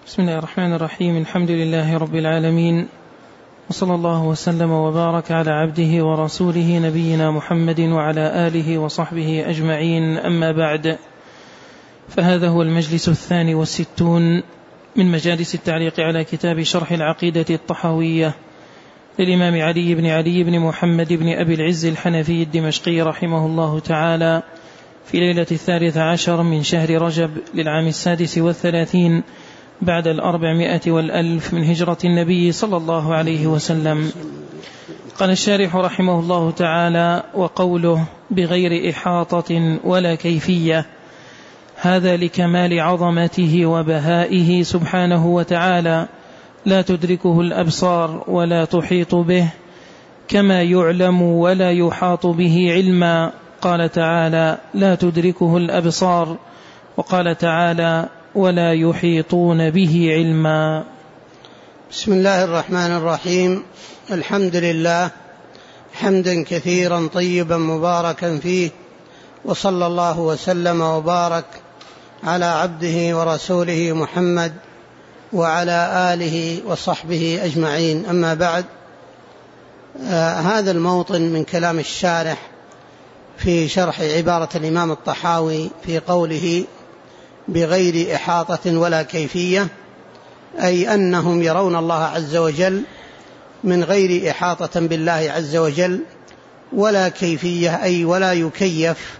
بسم الله الرحمن الرحيم. الحمد لله رب العالمين، وصلى الله وسلم وبارك على عبده ورسوله نبينا محمد وعلى آله وصحبه أجمعين. أما بعد، فهذا هو المجلس 62 من مجالس التعليق على كتاب شرح العقيدة الطحاوية للإمام علي بن محمد بن أبي العز الحنفي الدمشقي رحمه الله تعالى، في ليلة 13 من شهر رجب للعام 36 بعد 400 من هجرة النبي صلى الله عليه وسلم. قال الشارح رحمه الله تعالى: وقوله بغير إحاطة ولا كيفية، هذا لكمال عظمته وبهائه سبحانه وتعالى، لا تدركه الأبصار ولا تحيط به، كما يعلم ولا يحاط به علما. قال تعالى: لا تدركه الأبصار، وقال تعالى: ولا يحيطون به علما. بسم الله الرحمن الرحيم. الحمد لله حمدا كثيرا طيبا مباركا فيه، وصلى الله وسلم وبارك على عبده ورسوله محمد وعلى آله وصحبه أجمعين. أما بعد، هذا الموطن من كلام الشارح في شرح عبارة الإمام الطحاوي في قوله بغير إحاطة ولا كيفية، أي أنهم يرون الله عز وجل من غير إحاطة بالله عز وجل ولا كيفية، أي ولا يكيف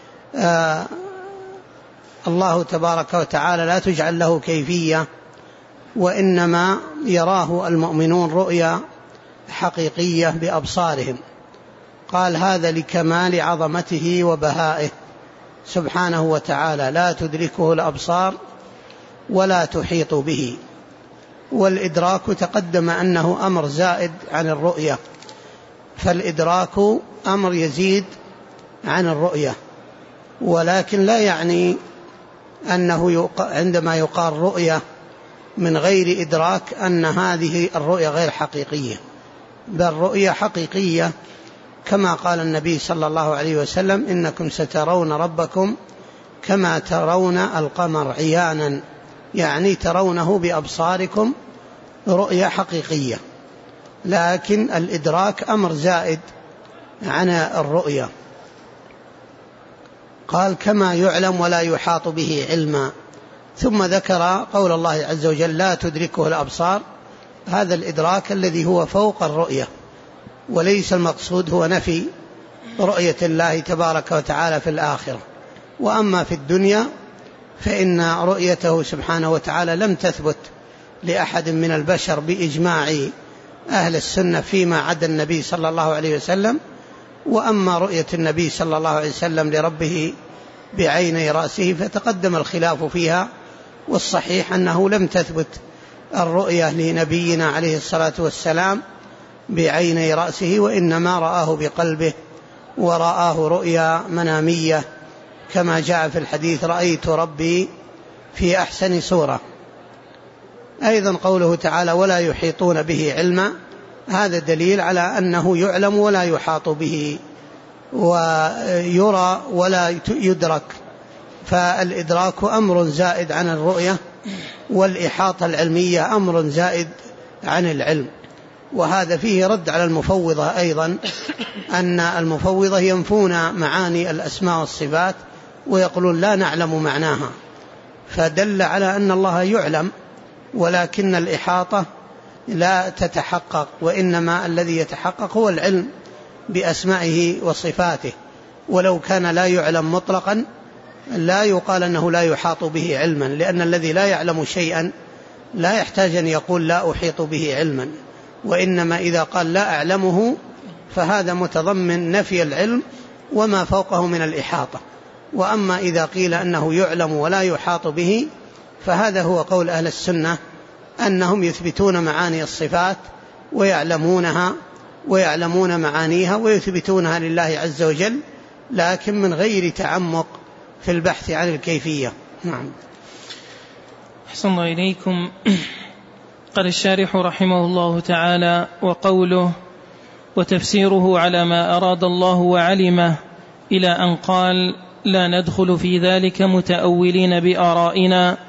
الله تبارك وتعالى، لا تجعل له كيفية، وإنما يراه المؤمنون رؤيا حقيقية بأبصارهم. قال: هذا لكمال عظمته وبهائه سبحانه وتعالى، لا تدركه الأبصار ولا تحيط به. والإدراك تقدم أنه أمر زائد عن الرؤية، فالإدراك أمر يزيد عن الرؤية، ولكن لا يعني أنه عندما يقال رؤية من غير إدراك أن هذه الرؤية غير حقيقية، بل رؤية حقيقية، كما قال النبي صلى الله عليه وسلم: إنكم سترون ربكم كما ترون القمر عيانا، يعني ترونه بأبصاركم رؤية حقيقية. لكن الإدراك أمر زائد عن الرؤية. قال: كما يعلم ولا يحاط به علما. ثم ذكر قول الله عز وجل: لا تدركه الأبصار. هذا الإدراك الذي هو فوق الرؤية، وليس المقصود هو نفي رؤية الله تبارك وتعالى في الآخرة. وأما في الدنيا فإن رؤيته سبحانه وتعالى لم تثبت لأحد من البشر بإجماع أهل السنة فيما عدا النبي صلى الله عليه وسلم. وأما رؤية النبي صلى الله عليه وسلم لربه بعيني رأسه فتقدم الخلاف فيها، والصحيح أنه لم تثبت الرؤية لنبينا عليه الصلاة والسلام بعيني رأسه، وإنما رآه بقلبه، ورآه رؤيا منامية، كما جاء في الحديث: رأيت ربي في أحسن صورة. أيضا قوله تعالى: ولا يحيطون به علما، هذا دليل على أنه يعلم ولا يحاط به، ويرى ولا يدرك. فالإدراك أمر زائد عن الرؤية، والإحاطة العلمية أمر زائد عن العلم. وهذا فيه رد على المفوضة أيضا، أن المفوضة ينفون معاني الأسماء والصفات ويقولون لا نعلم معناها، فدل على أن الله يعلم، ولكن الإحاطة لا تتحقق، وإنما الذي يتحقق هو العلم بأسمائه وصفاته. ولو كان لا يعلم مطلقا لا يقال أنه لا يحاط به علما، لأن الذي لا يعلم شيئا لا يحتاج أن يقول لا أحيط به علما، وإنما إذا قال لا أعلمه فهذا متضمن نفي العلم وما فوقه من الإحاطة. وأما إذا قيل أنه يعلم ولا يحاط به فهذا هو قول أهل السنة، أنهم يثبتون معاني الصفات ويعلمونها ويعلمون معانيها ويثبتونها لله عز وجل، لكن من غير تعمق في البحث عن الكيفية. نعم. أحسن الله إليكم. قال الشارح رحمه الله تعالى: وقوله وتفسيره على ما أراد الله وعلمه، إلى أن قال: لا ندخل في ذلك متأولين بآرائنا،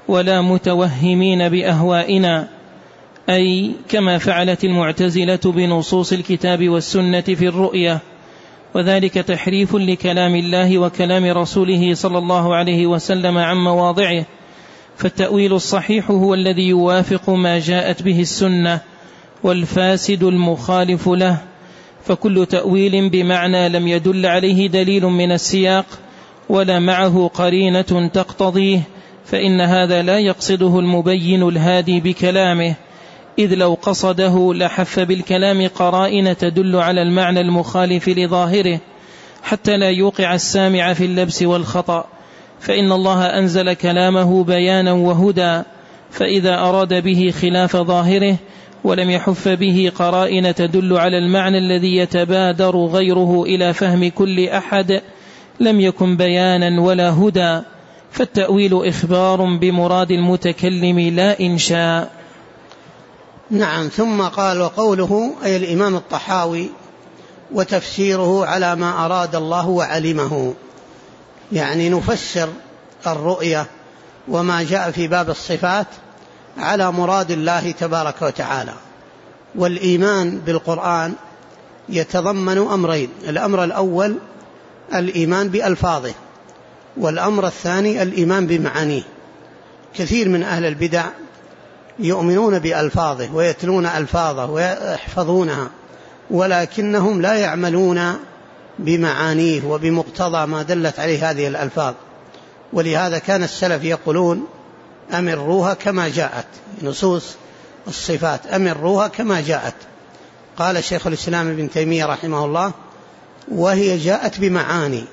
ولا متوهمين بأهوائنا، أي كما فعلت المعتزلة بنصوص الكتاب والسنة في الرؤية، وذلك تحريف لكلام الله وكلام رسوله صلى الله عليه وسلم عن مواضعه. فالتأويل الصحيح هو الذي يوافق ما جاءت به السنة، والفاسد المخالف له. فكل تأويل بمعنى لم يدل عليه دليل من السياق ولا معه قرينة تقتضيه، فإن هذا لا يقصده المبين الهادي بكلامه، إذ لو قصده لحف بالكلام قرائن تدل على المعنى المخالف لظاهره، حتى لا يوقع السامع في اللبس والخطأ. فإن الله أنزل كلامه بيانا وهدى، فإذا أراد به خلاف ظاهره ولم يحف به قرائن تدل على المعنى الذي يتبادر غيره إلى فهم كل أحد لم يكن بيانا ولا هدى. فالتأويل إخبار بمراد المتكلم لا إنشاء. نعم. ثم قال: وقوله أي الإمام الطحاوي: وتفسيره على ما أراد الله وعلمه، يعني نفسر الرؤية وما جاء في باب الصفات على مراد الله تبارك وتعالى. والإيمان بالقرآن يتضمن أمرين: الأمر الأول الإيمان بألفاظه، والأمر الثاني الإيمان بمعانيه. كثير من أهل البدع يؤمنون بألفاظه ويتلون ألفاظه ويحفظونها، ولكنهم لا يعملون بمعانيه وبمقتضى ما دلت عليه هذه الألفاظ. ولهذا كان السلف يقولون: أمروها كما جاءت، نصوص الصفات أمروها كما جاءت. قال شيخ الإسلام ابن تيمية رحمه الله: وهي جاءت بمعاني،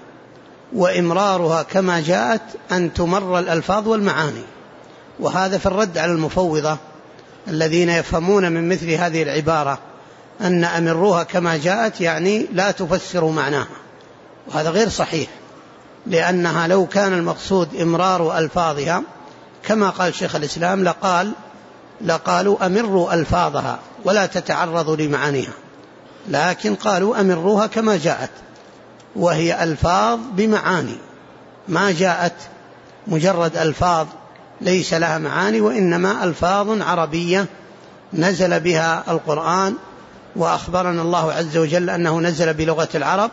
وإمرارها كما جاءت أن تمر الألفاظ والمعاني. وهذا في الرد على المفوضة الذين يفهمون من مثل هذه العبارة أن أمروها كما جاءت يعني لا تفسر معناها، وهذا غير صحيح، لأنها لو كان المقصود إمرار ألفاظها كما قال شيخ الإسلام لقالوا أمروا ألفاظها ولا تتعرضوا لمعانيها، لكن قالوا أمروها كما جاءت، وهي ألفاظ بمعاني، ما جاءت مجرد ألفاظ ليس لها معاني، وإنما ألفاظ عربية نزل بها القرآن، وأخبرنا الله عز وجل أنه نزل بلغة العرب،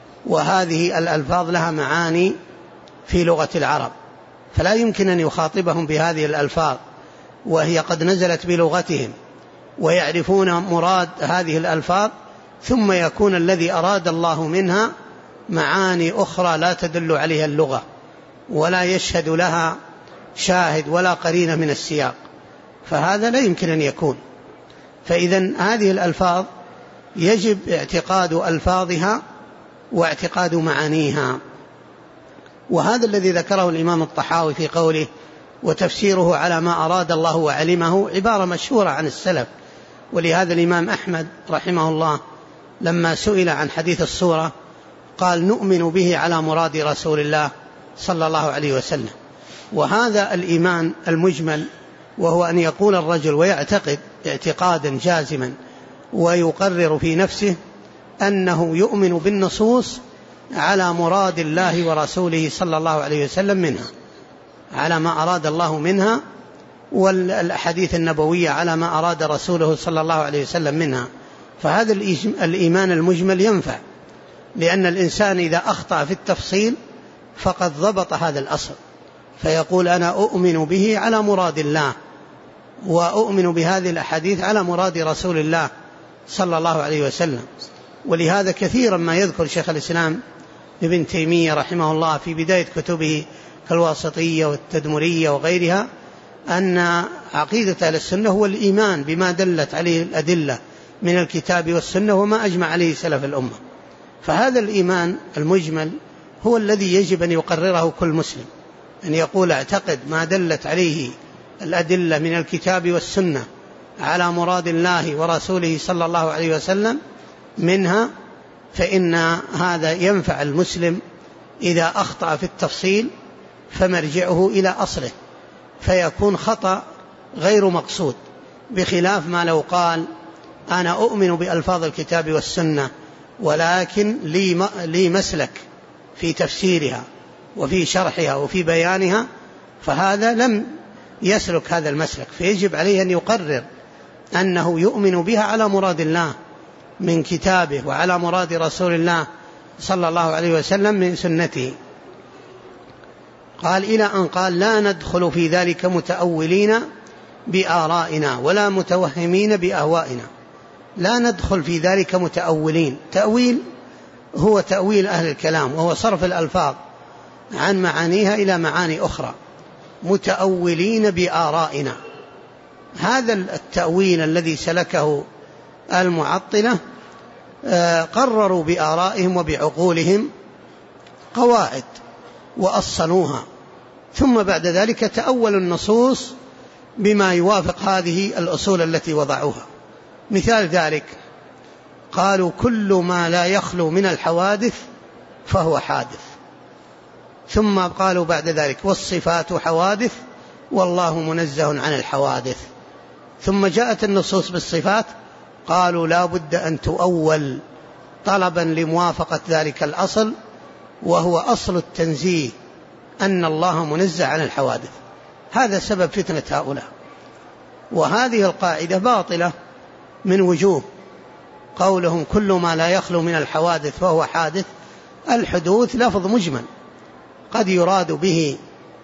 وهذه الألفاظ لها معاني في لغة العرب، فلا يمكن أن يخاطبهم بهذه الألفاظ وهي قد نزلت بلغتهم ويعرفون مراد هذه الألفاظ، ثم يكون الذي أراد الله منها معاني أخرى لا تدل عليها اللغة ولا يشهد لها شاهد ولا قرينة من السياق، فهذا لا يمكن أن يكون. فإذن هذه الألفاظ يجب اعتقاد ألفاظها واعتقاد معانيها. وهذا الذي ذكره الإمام الطحاوي في قوله: وتفسيره على ما أراد الله وعلمه، عبارة مشهورة عن السلف. ولهذا الإمام أحمد رحمه الله لما سئل عن حديث الصورة قال: نؤمن به على مراد رسول الله صلى الله عليه وسلم. وهذا الإيمان المجمل، وهو أن يقول الرجل ويعتقد اعتقادا جازما ويقرر في نفسه أنه يؤمن بالنصوص على مراد الله ورسوله صلى الله عليه وسلم منها، على ما أراد الله منها، والأحاديث النبوية على ما أراد رسوله صلى الله عليه وسلم منها. فهذا الإيمان المجمل ينفع، لأن الإنسان إذا أخطأ في التفصيل فقد ضبط هذا الأصل، فيقول: أنا أؤمن به على مراد الله، وأؤمن بهذه الأحاديث على مراد رسول الله صلى الله عليه وسلم. ولهذا كثيرا ما يذكر شيخ الإسلام ابن تيمية رحمه الله في بداية كتبه كالواسطية والتدمرية وغيرها أن عقيدة أهل السنة هو الإيمان بما دلت عليه الأدلة من الكتاب والسنة وما أجمع عليه سلف الأمة. فهذا الإيمان المجمل هو الذي يجب أن يقرره كل مسلم، أن يقول: اعتقد ما دلت عليه الأدلة من الكتاب والسنة على مراد الله ورسوله صلى الله عليه وسلم منها، فإن هذا ينفع المسلم إذا أخطأ في التفصيل، فمرجعه إلى أصله، فيكون خطأ غير مقصود، بخلاف ما لو قال: أنا أؤمن بألفاظ الكتاب والسنة ولكن لي مسلك في تفسيرها وفي شرحها وفي بيانها، فهذا لم يسلك هذا المسلك، فيجب عليه أن يقرر أنه يؤمن بها على مراد الله من كتابه وعلى مراد رسول الله صلى الله عليه وسلم من سنته. قال إلى أن قال لا ندخل في ذلك متأولين بآرائنا ولا متوهمين بأهوائنا. لا ندخل في ذلك متأولين. تأويل هو تأويل أهل الكلام، وهو صرف الألفاظ عن معانيها إلى معاني أخرى. متأولين بآرائنا، هذا التأويل الذي سلكه المعطلة قرروا بآرائهم وبعقولهم قواعد وأصلوها، ثم بعد ذلك تأولوا النصوص بما يوافق هذه الأصول التي وضعوها. مثال ذلك قالوا كل ما لا يخلو من الحوادث فهو حادث، ثم قالوا بعد ذلك والصفات حوادث والله منزه عن الحوادث، ثم جاءت النصوص بالصفات قالوا لا بد أن تؤول طلبا لموافقة ذلك الأصل، وهو أصل التنزيه أن الله منزه عن الحوادث. هذا سبب فتنة هؤلاء، وهذه القاعدة باطلة من وجوه. قولهم كل ما لا يخلو من الحوادث فهو حادث، الحدوث لفظ مجمل قد يراد به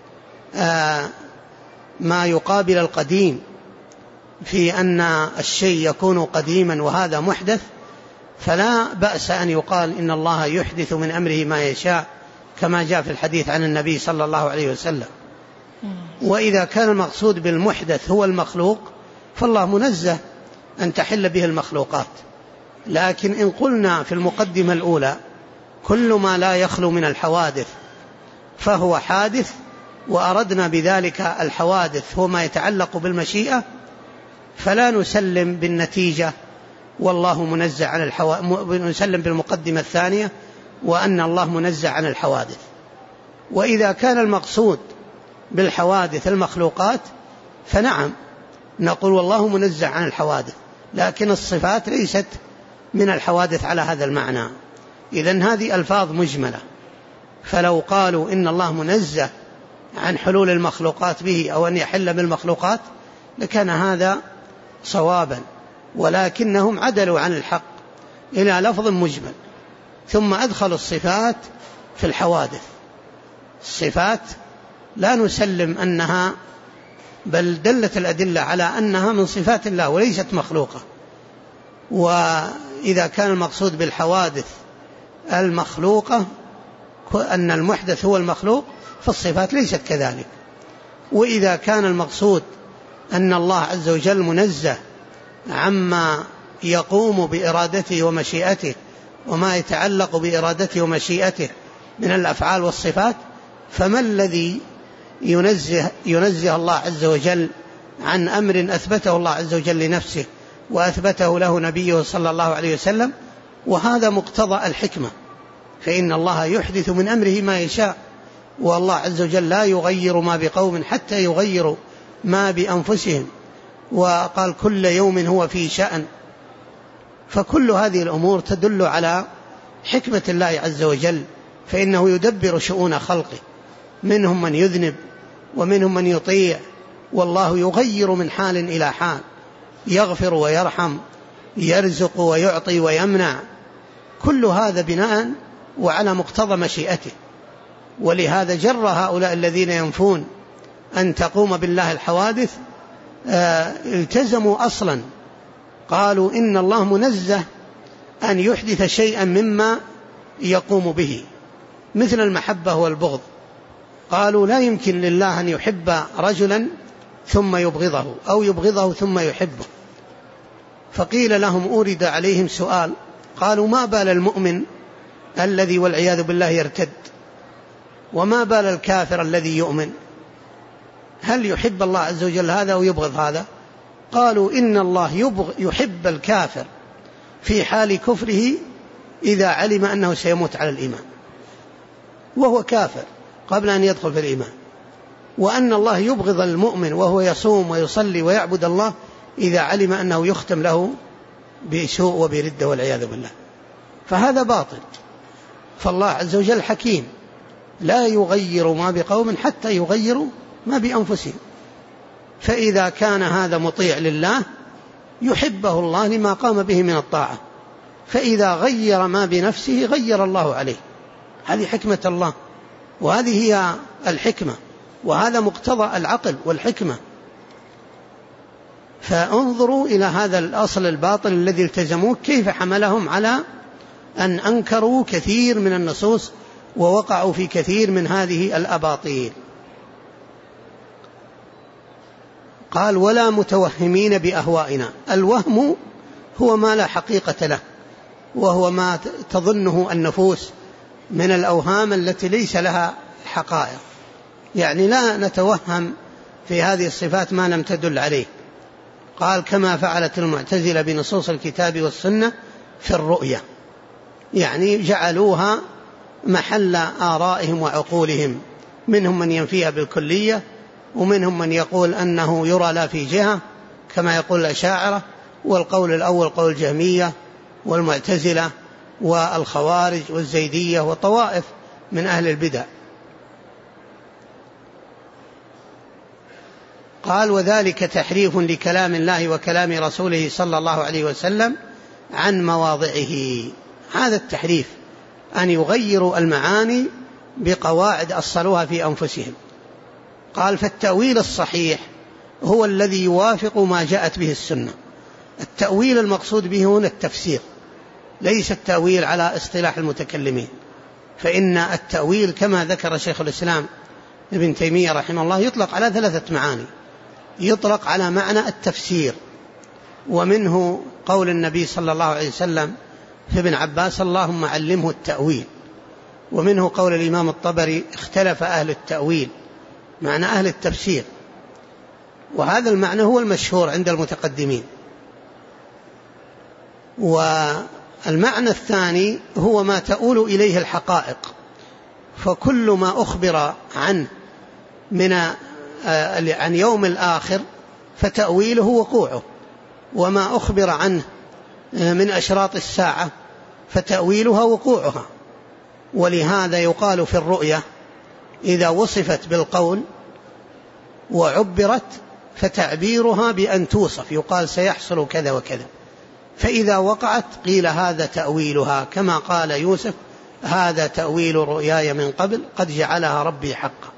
ما يقابل القديم في أن الشيء يكون قديما وهذا محدث، فلا بأس أن يقال إن الله يحدث من أمره ما يشاء كما جاء في الحديث عن النبي صلى الله عليه وسلم. وإذا كان المقصود بالمحدث هو المخلوق فالله منزه أن تحل به المخلوقات. لكن إن قلنا في المقدمة الأولى كل ما لا يخلو من الحوادث فهو حادث، وأردنا بذلك الحوادث هو ما يتعلق بالمشيئة، فلا نسلم بالنتيجة والله منزه عن نسلم بالمقدمة الثانية وأن الله منزه عن الحوادث. وإذا كان المقصود بالحوادث المخلوقات فنعم نقول والله منزه عن الحوادث، لكن الصفات ليست من الحوادث على هذا المعنى. إذن هذه ألفاظ مجملة، فلو قالوا إن الله منزه عن حلول المخلوقات به أو أن يحل بالمخلوقات لكان هذا صوابا، ولكنهم عدلوا عن الحق إلى لفظ مجمل، ثم أدخلوا الصفات في الحوادث. الصفات لا نسلم أنها، بل دلت الأدلة على أنها من صفات الله وليست مخلوقة. وإذا كان المقصود بالحوادث المخلوقة أن المحدث هو المخلوق فالصفات ليست كذلك. وإذا كان المقصود أن الله عز وجل منزه عما يقوم بإرادته ومشيئته وما يتعلق بإرادته ومشيئته من الأفعال والصفات، فما الذي ينزه الله عز وجل عن أمر أثبته الله عز وجل لنفسه وأثبته له نبيه صلى الله عليه وسلم؟ وهذا مقتضى الحكمة، فإن الله يحدث من أمره ما يشاء، والله عز وجل لا يغير ما بقوم حتى يغيروا ما بأنفسهم، وقال كل يوم هو في شأن. فكل هذه الأمور تدل على حكمة الله عز وجل، فإنه يدبر شؤون خلقه، منهم من يذنب ومنهم من يطيع، والله يغير من حال إلى حال، يغفر ويرحم، يرزق ويعطي ويمنع، كل هذا بناء وعلى مقتضى مشيئته. ولهذا جر هؤلاء الذين ينفون أن تقوم بالله الحوادث التزموا أصلا، قالوا إن الله منزه أن يحدث شيئا مما يقوم به، مثل المحبة والبغض. قالوا لا يمكن لله أن يحب رجلا ثم يبغضه أو يبغضه ثم يحبه. فقيل لهم أورد عليهم سؤال، قالوا ما بال المؤمن الذي والعياذ بالله يرتد، وما بال الكافر الذي يؤمن، هل يحب الله عز وجل هذا أو يبغض هذا؟ قالوا إن الله يحب الكافر في حال كفره إذا علم أنه سيموت على الإيمان وهو كافر قبل أن يدخل في الإيمان، وأن الله يبغض المؤمن وهو يصوم ويصلي ويعبد الله إذا علم أنه يختم له بسوء وبردة والعياذ بالله. فهذا باطل. فالله عز وجل حكيم لا يغير ما بقوم حتى يغيروا ما بأنفسهم. فإذا كان هذا مطيع لله يحبه الله لما قام به من الطاعة، فإذا غير ما بنفسه غير الله عليه. هذه حكمة الله، وهذه هي الحكمة، وهذا مقتضى العقل والحكمة. فانظروا إلى هذا الأصل الباطل الذي التزموه كيف حملهم على أن أنكروا كثير من النصوص ووقعوا في كثير من هذه الأباطيل. قال ولا متوهمين بأهوائنا. الوهم هو ما لا حقيقة له، وهو ما تظنه النفوس من الأوهام التي ليس لها حقائق، يعني لا نتوهم في هذه الصفات ما لم تدل عليه. قال كما فعلت المعتزلة بنصوص الكتاب والسنة في الرؤية، يعني جعلوها محل آرائهم وعقولهم، منهم من ينفيها بالكلية، ومنهم من يقول أنه يرى لا في جهة كما يقول الأشاعرة، والقول الأول قول الجهمية والمعتزلة والخوارج والزيدية وطوائف من أهل البدع. قال وذلك تحريف لكلام الله وكلام رسوله صلى الله عليه وسلم عن مواضعه. هذا التحريف أن يغيروا المعاني بقواعد أصلوها في أنفسهم. قال فالتأويل الصحيح هو الذي يوافق ما جاءت به السنة. التأويل المقصود به هنا التفسير، ليس التأويل على اصطلاح المتكلمين، فإن التأويل كما ذكر شيخ الإسلام ابن تيمية رحمه الله يطلق على 3 معاني. يطلق على معنى التفسير، ومنه قول النبي صلى الله عليه وسلم في ابن عباس اللهم علمه التأويل، ومنه قول الإمام الطبري اختلف أهل التأويل، معنى أهل التفسير، وهذا المعنى هو المشهور عند المتقدمين. والمعنى الثاني هو ما تؤول إليه الحقائق، فكل ما أخبر عنه عن يوم الآخر فتأويله وقوعه، وما أخبر عنه من أشراط الساعة فتأويلها وقوعها. ولهذا يقال في الرؤية إذا وصفت بالقول وعبرت فتعبيرها بأن توصف، يقال سيحصل كذا وكذا، فإذا وقعت قيل هذا تأويلها، كما قال يوسف هذا تأويل رؤياي من قبل قد جعلها ربي حقا.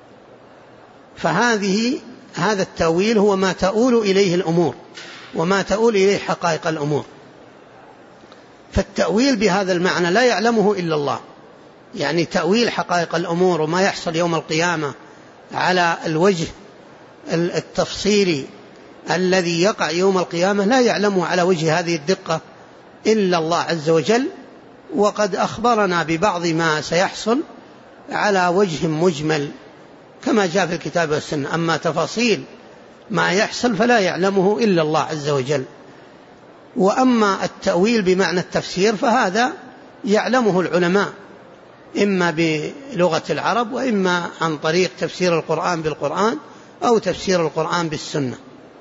هذا التأويل هو ما تؤول إليه الأمور وما تؤول إليه حقائق الأمور. فالتأويل بهذا المعنى لا يعلمه إلا الله، يعني تأويل حقائق الأمور وما يحصل يوم القيامة على الوجه التفصيلي الذي يقع يوم القيامة لا يعلمه على وجه هذه الدقة إلا الله عز وجل، وقد أخبرنا ببعض ما سيحصل على وجه مجمل كما جاء في الكتاب والسنة. أما تفاصيل ما يحصل فلا يعلمه إلا الله عز وجل. وأما التأويل بمعنى التفسير فهذا يعلمه العلماء إما بلغة العرب وإما عن طريق تفسير القرآن بالقرآن أو تفسير القرآن بالسنة.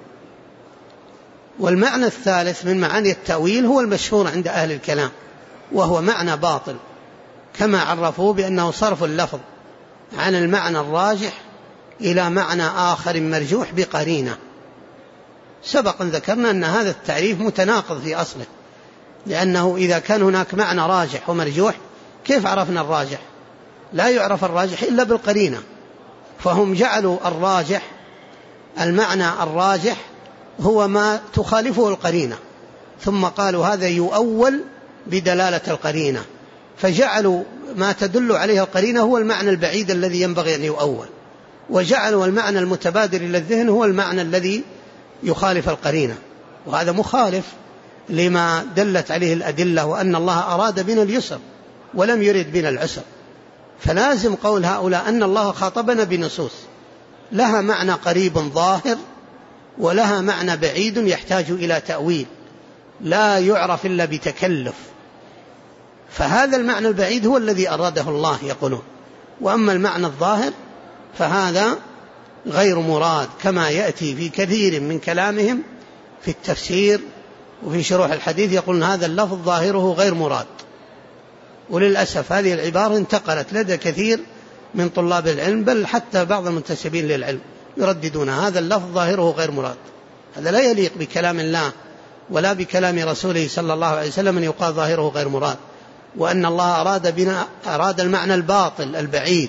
والمعنى الثالث من معاني التأويل هو المشهور عند أهل الكلام، وهو معنى باطل، كما عرفوه بأنه صرف اللفظ عن المعنى الراجح إلى معنى آخر مرجوح بقرينة. سبق ذكرنا أن هذا التعريف متناقض في أصله، لأنه إذا كان هناك معنى راجح ومرجوح كيف عرفنا الراجح؟ لا يعرف الراجح إلا بالقرينة، فهم جعلوا الراجح المعنى الراجح هو ما تخالفه القرينة، ثم قالوا هذا يؤول بدلالة القرينة، فجعلوا ما تدل عليه القرينة هو المعنى البعيد الذي ينبغي أن يؤول، وجعلوا المعنى المتبادر إلى الذهن هو المعنى الذي يخالف القرينة، وهذا مخالف لما دلت عليه الأدلة، وأن الله أراد بنا اليسر ولم يرد بنا العسر. فلازم قول هؤلاء أن الله خاطبنا بنصوص لها معنى قريب ظاهر ولها معنى بعيد يحتاج إلى تأويل لا يعرف إلا بتكلف، فهذا المعنى البعيد هو الذي أراده الله يقولون، وأما المعنى الظاهر فهذا غير مراد، كما يأتي في كثير من كلامهم في التفسير وفي شروح الحديث يقولون هذا اللفظ ظاهره غير مراد. وللأسف هذه العبارة انتقلت لدى كثير من طلاب العلم، بل حتى بعض المنتسبين للعلم، يرددون هذا اللفظ ظاهره غير مراد. هذا لا يليق بكلام الله ولا بكلام رسوله صلى الله عليه وسلم أن يقال ظاهره غير مراد، وأن الله أراد المعنى الباطل البعيد.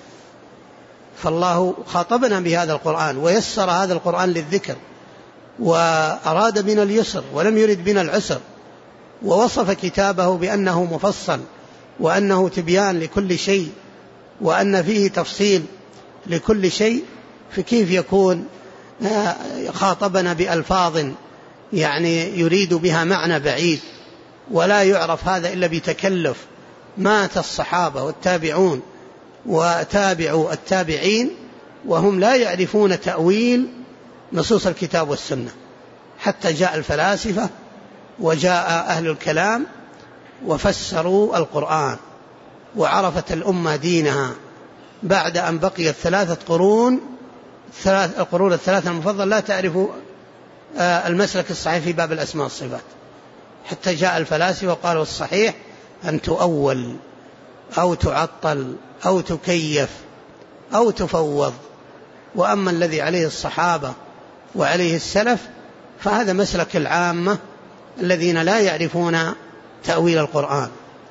فالله خاطبنا بهذا القرآن ويسر هذا القرآن للذكر، وأراد بنا اليسر ولم يرد بنا العسر، ووصف كتابه بأنه مفصل وأنه تبيان لكل شيء وأن فيه تفصيل لكل شيء. فكيف يكون خاطبنا بألفاظ يعني يريد بها معنى بعيد ولا يعرف هذا إلا بتكلف؟ مات الصحابة والتابعون وتابعوا التابعين وهم لا يعرفون تأويل نصوص الكتاب والسنة، حتى جاء الفلاسفة وجاء أهل الكلام وفسروا القرآن، وعرفت الأمة دينها بعد أن بقيت 3 قرون، القرون الثلاثة المفضلة لا تعرف المسلك الصحيح في باب الأسماء والصفات، حتى جاء الفلاسفة وقالوا الصحيح أن تؤول أو تعطل أو تكيف أو تفوض. وأما الذي عليه الصحابة وعليه السلف فهذا مسلك العامة الذين لا يعرفون تأويل القرآن.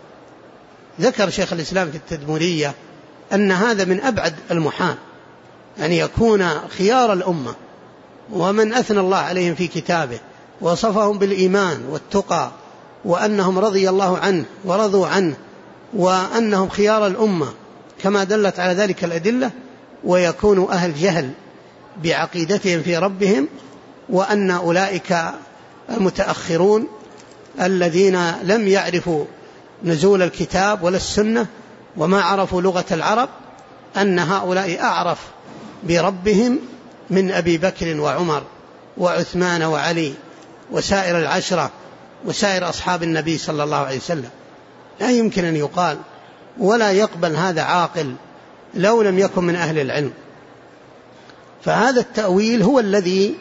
ذكر شيخ الإسلام في التدمرية أن هذا من أبعد المحال أن يكون خيار الأمة ومن أثنى الله عليهم في كتابه وصفهم بالإيمان والتقى وأنهم رضي الله عنه ورضوا عنه وأنهم خيار الأمة كما دلت على ذلك الأدلة، ويكون أهل جهل بعقيدتهم في ربهم، وأن أولئك المتأخرون الذين لم يعرفوا نزول الكتاب ولا السنة وما عرفوا لغة العرب، أن هؤلاء أعرف بربهم من أبي بكر وعمر وعثمان وعلي وسائر العشرة وسائر أصحاب النبي صلى الله عليه وسلم. لا يمكن أن يقال، ولا يقبل هذا عاقل لو لم يكن من أهل العلم. فهذا التأويل هو الذي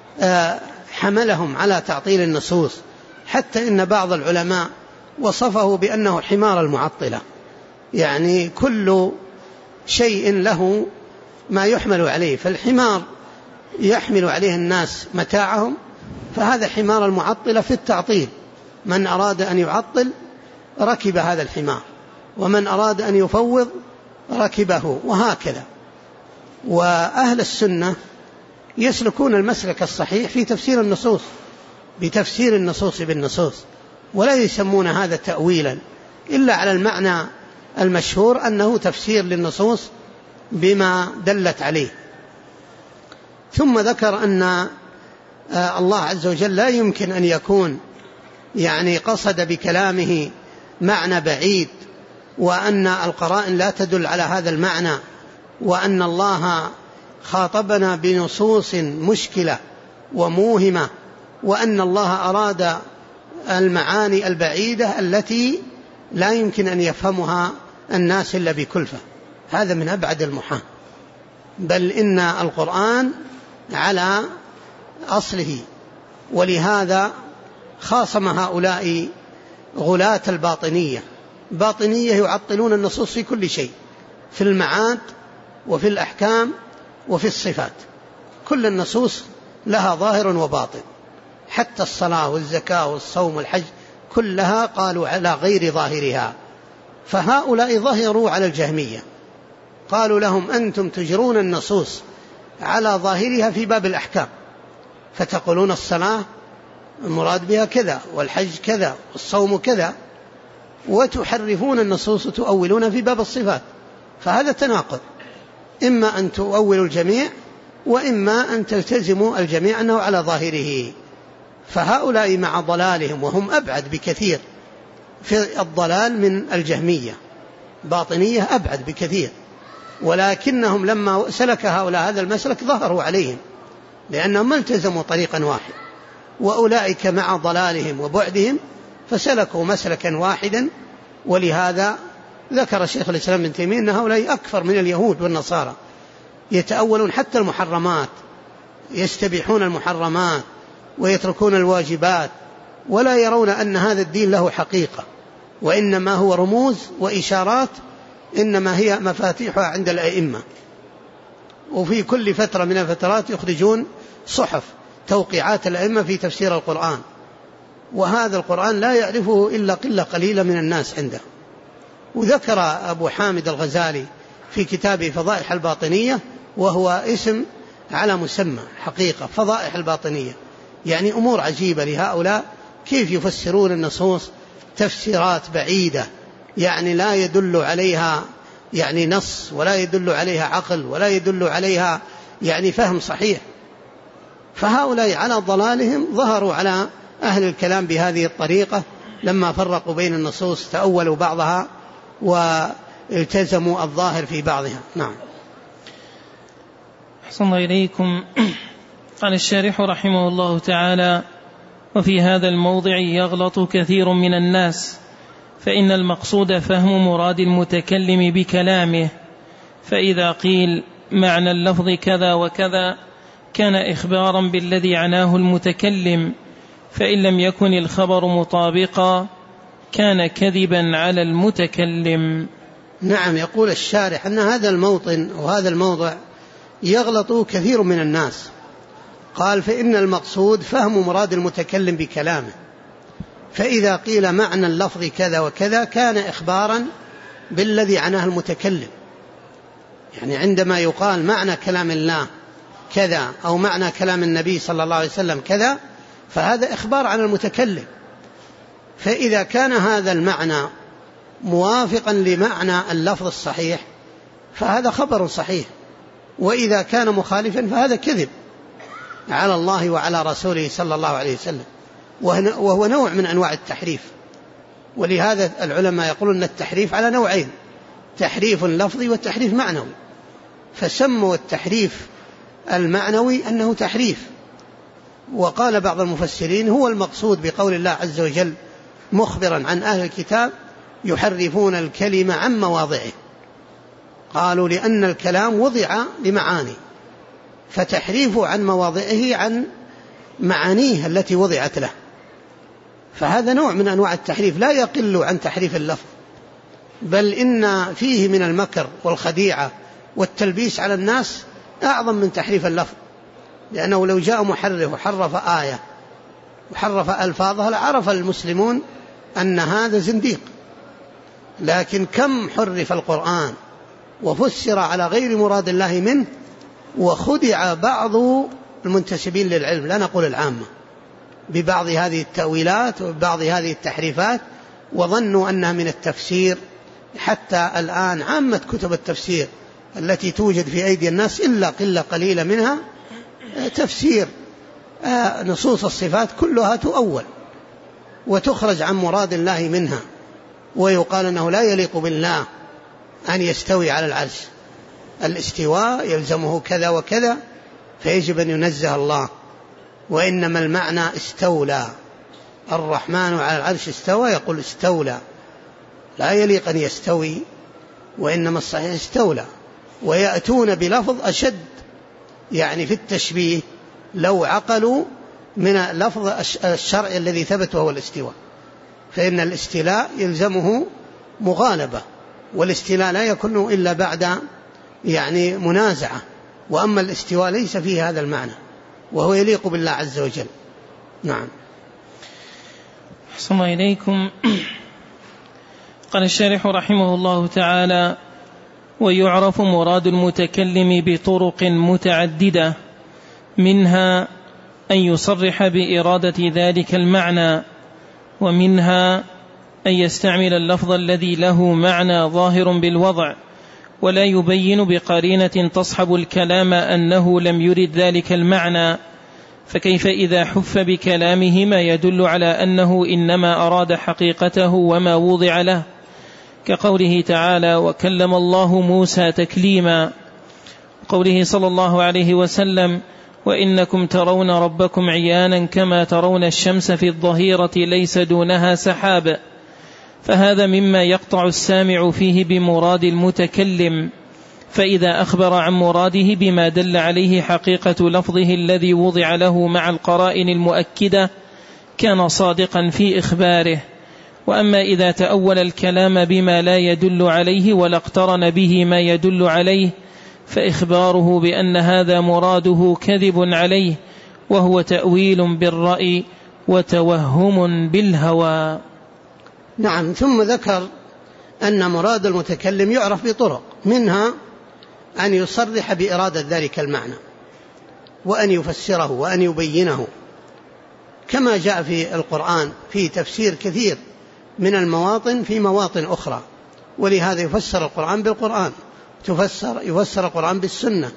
حملهم على تعطيل النصوص، حتى إن بعض العلماء وصفه بأنه حمار المعطلة، يعني كل شيء له ما يحمل عليه، فالحمار يحمل عليه الناس متاعهم، فهذا حمار المعطلة في التعطيل. من أراد أن يعطل ركب هذا الحمار، ومن أراد أن يفوض ركبه، وهكذا. وأهل السنة يسلكون المسلك الصحيح في تفسير النصوص بتفسير النصوص بالنصوص، ولا يسمون هذا تأويلا إلا على المعنى المشهور أنه تفسير للنصوص بما دلت عليه. ثم ذكر أن الله عز وجل لا يمكن أن يكون يعني قصد بكلامه معنى بعيد، وأن القرائن لا تدل على هذا المعنى، وأن الله خاطبنا بنصوص مشكلة وموهمة، وأن الله أراد المعاني البعيدة التي لا يمكن أن يفهمها الناس إلا بكلفة. هذا من أبعد المحال، بل إن القرآن على أصله. ولهذا خاصم هؤلاء غلاة الباطنية يعطلون النصوص في كل شيء، في المعاد وفي الأحكام وفي الصفات، كل النصوص لها ظاهر وباطن، حتى الصلاة والزكاة والصوم والحج كلها قالوا على غير ظاهرها. فهؤلاء ظهروا على الجهمية، قالوا لهم أنتم تجرون النصوص على ظاهرها في باب الأحكام، فتقولون الصلاة المراد بها كذا والحج كذا والصوم كذا، وتحرفون النصوص وتؤولون في باب الصفات. فهذا تناقض، إما أن تؤولوا الجميع وإما أن تلتزموا الجميع أنه على ظاهره. فهؤلاء مع ضلالهم، وهم أبعد بكثير في الضلال من الجهمية، باطنية أبعد بكثير، ولكنهم لما سلك هؤلاء هذا المسلك ظهروا عليهم، لأنهم ما التزموا طريقا واحد، وأولئك مع ضلالهم وبعدهم فسلكوا مسلكا واحدا. ولهذا ذكر الشيخ الإسلام ابن تيمية أن هؤلاء أكثر من اليهود والنصارى، يتأولون حتى المحرمات، يستبيحون المحرمات ويتركون الواجبات، ولا يرون أن هذا الدين له حقيقة، وإنما هو رموز وإشارات، إنما هي مفاتيحها عند الأئمة. وفي كل فترة من الفترات يخرجون صحف توقيعات الأئمة في تفسير القرآن، وهذا القرآن لا يعرفه إلا قلة قليلة من الناس عنده. وذكر أبو حامد الغزالي في كتابه فضائح الباطنية، وهو اسم على مسمى حقيقة، فضائح الباطنية، يعني أمور عجيبة لهؤلاء كيف يفسرون النصوص تفسيرات بعيدة، يعني لا يدل عليها يعني نص، ولا يدل عليها عقل، ولا يدل عليها يعني فهم صحيح. فهؤلاء على ضلالهم ظهروا على أهل الكلام بهذه الطريقة، لما فرقوا بين النصوص تأولوا بعضها والتزموا الظاهر في بعضها. نعم. أحسن إليكم. قال الشارح رحمه الله تعالى: وفي هذا الموضع يغلط كثير من الناس، فإن المقصود فهم مراد المتكلم بكلامه، فإذا قيل معنى اللفظ كذا وكذا كان إخبارا بالذي عناه المتكلم، فإن لم يكن الخبر مطابقا كان كذبا على المتكلم. نعم. يقول الشارح أن هذا الموطن وهذا الموضع يغلط كثير من الناس. قال: فإن المقصود فهم مراد المتكلم بكلامه، فإذا قيل معنى اللفظ كذا وكذا كان إخبارا بالذي عناه المتكلم. يعني عندما يقال معنى كلام الله كذا أو معنى كلام النبي صلى الله عليه وسلم كذا، فهذا إخبار عن المتكلم. فإذا كان هذا المعنى موافقا لمعنى اللفظ الصحيح فهذا خبر صحيح، وإذا كان مخالفا فهذا كذب على الله وعلى رسوله صلى الله عليه وسلم، وهو نوع من أنواع التحريف. ولهذا العلماء يقولون أن التحريف على نوعين: تحريف لفظي والتحريف معنوي. فسموا التحريف المعنوي أنه تحريف. وقال بعض المفسرين: هو المقصود بقول الله عز وجل مخبرا عن أهل الكتاب يحرفون الكلمة عن مواضعه. قالوا لأن الكلام وضع لمعاني، فتحريفه عن مواضعه عن معانيه التي وضعت له، فهذا نوع من أنواع التحريف لا يقل عن تحريف اللفظ، بل إن فيه من المكر والخديعة والتلبيس على الناس أعظم من تحريف اللفظ. لأنه لو جاء محرف وحرف آية وحرف ألفاظها لعرف المسلمون أن هذا زنديق. لكن كم حرف القرآن وفسر على غير مراد الله منه، وخدع بعض المنتسبين للعلم، لا نقول العامة، ببعض هذه التأويلات وبعض هذه التحريفات، وظنوا أنها من التفسير. حتى الآن عامة كتب التفسير التي توجد في أيدي الناس إلا قلة قليلة منها تفسير نصوص الصفات كلها تؤول وتخرج عن مراد الله منها، ويقال أنه لا يليق بالله أن يستوي على العرش، الاستواء يلزمه كذا وكذا فيجب أن ينزه الله، وإنما المعنى استولى، الرحمن على العرش استوى، يقول استولى، لا يليق أن يستوي، وإنما الصحيح استولى. ويأتون بلفظ أشد يعني في التشبيه لو عقلوا من لفظ الشرع الذي ثبت وهو الاستواء، فإن الاستيلاء يلزمه مغالبة، والاستيلاء لا يكون إلا بعد يعني منازعة، وأما الاستواء ليس فيه هذا المعنى وهو يليق بالله عز وجل. نعم. أحسن إليكم. قال الشارح رحمه الله تعالى: ويعرف مراد المتكلم بطرق متعددة، منها أن يصرح بإرادة ذلك المعنى، ومنها أن يستعمل اللفظ الذي له معنى ظاهر بالوضع ولا يبين بقرينة تصحب الكلام أنه لم يرد ذلك المعنى، فكيف إذا حف بكلامه ما يدل على أنه إنما أراد حقيقته وما وضع له، كقوله تعالى: وكلم الله موسى تكليما، قوله صلى الله عليه وسلم: وإنكم ترون ربكم عيانا كما ترون الشمس في الظهيرة ليس دونها سحاب. فهذا مما يقطع السامع فيه بمراد المتكلم، فإذا أخبر عن مراده بما دل عليه حقيقة لفظه الذي وضع له مع القرائن المؤكدة كان صادقا في إخباره. وأما إذا تأول الكلام بما لا يدل عليه ولا اقترن به ما يدل عليه فإخباره بأن هذا مراده كذب عليه، وهو تأويل بالرأي وتوهم بالهوى. نعم. ثم ذكر أن مراد المتكلم يعرف بطرق، منها أن يصرح بإرادة ذلك المعنى، وأن يفسره وأن يبينه، كما جاء في القرآن في تفسير كثير من المواطن في مواطن أخرى، ولهذا يفسر القرآن بالقرآن، يفسر القرآن بالسنة.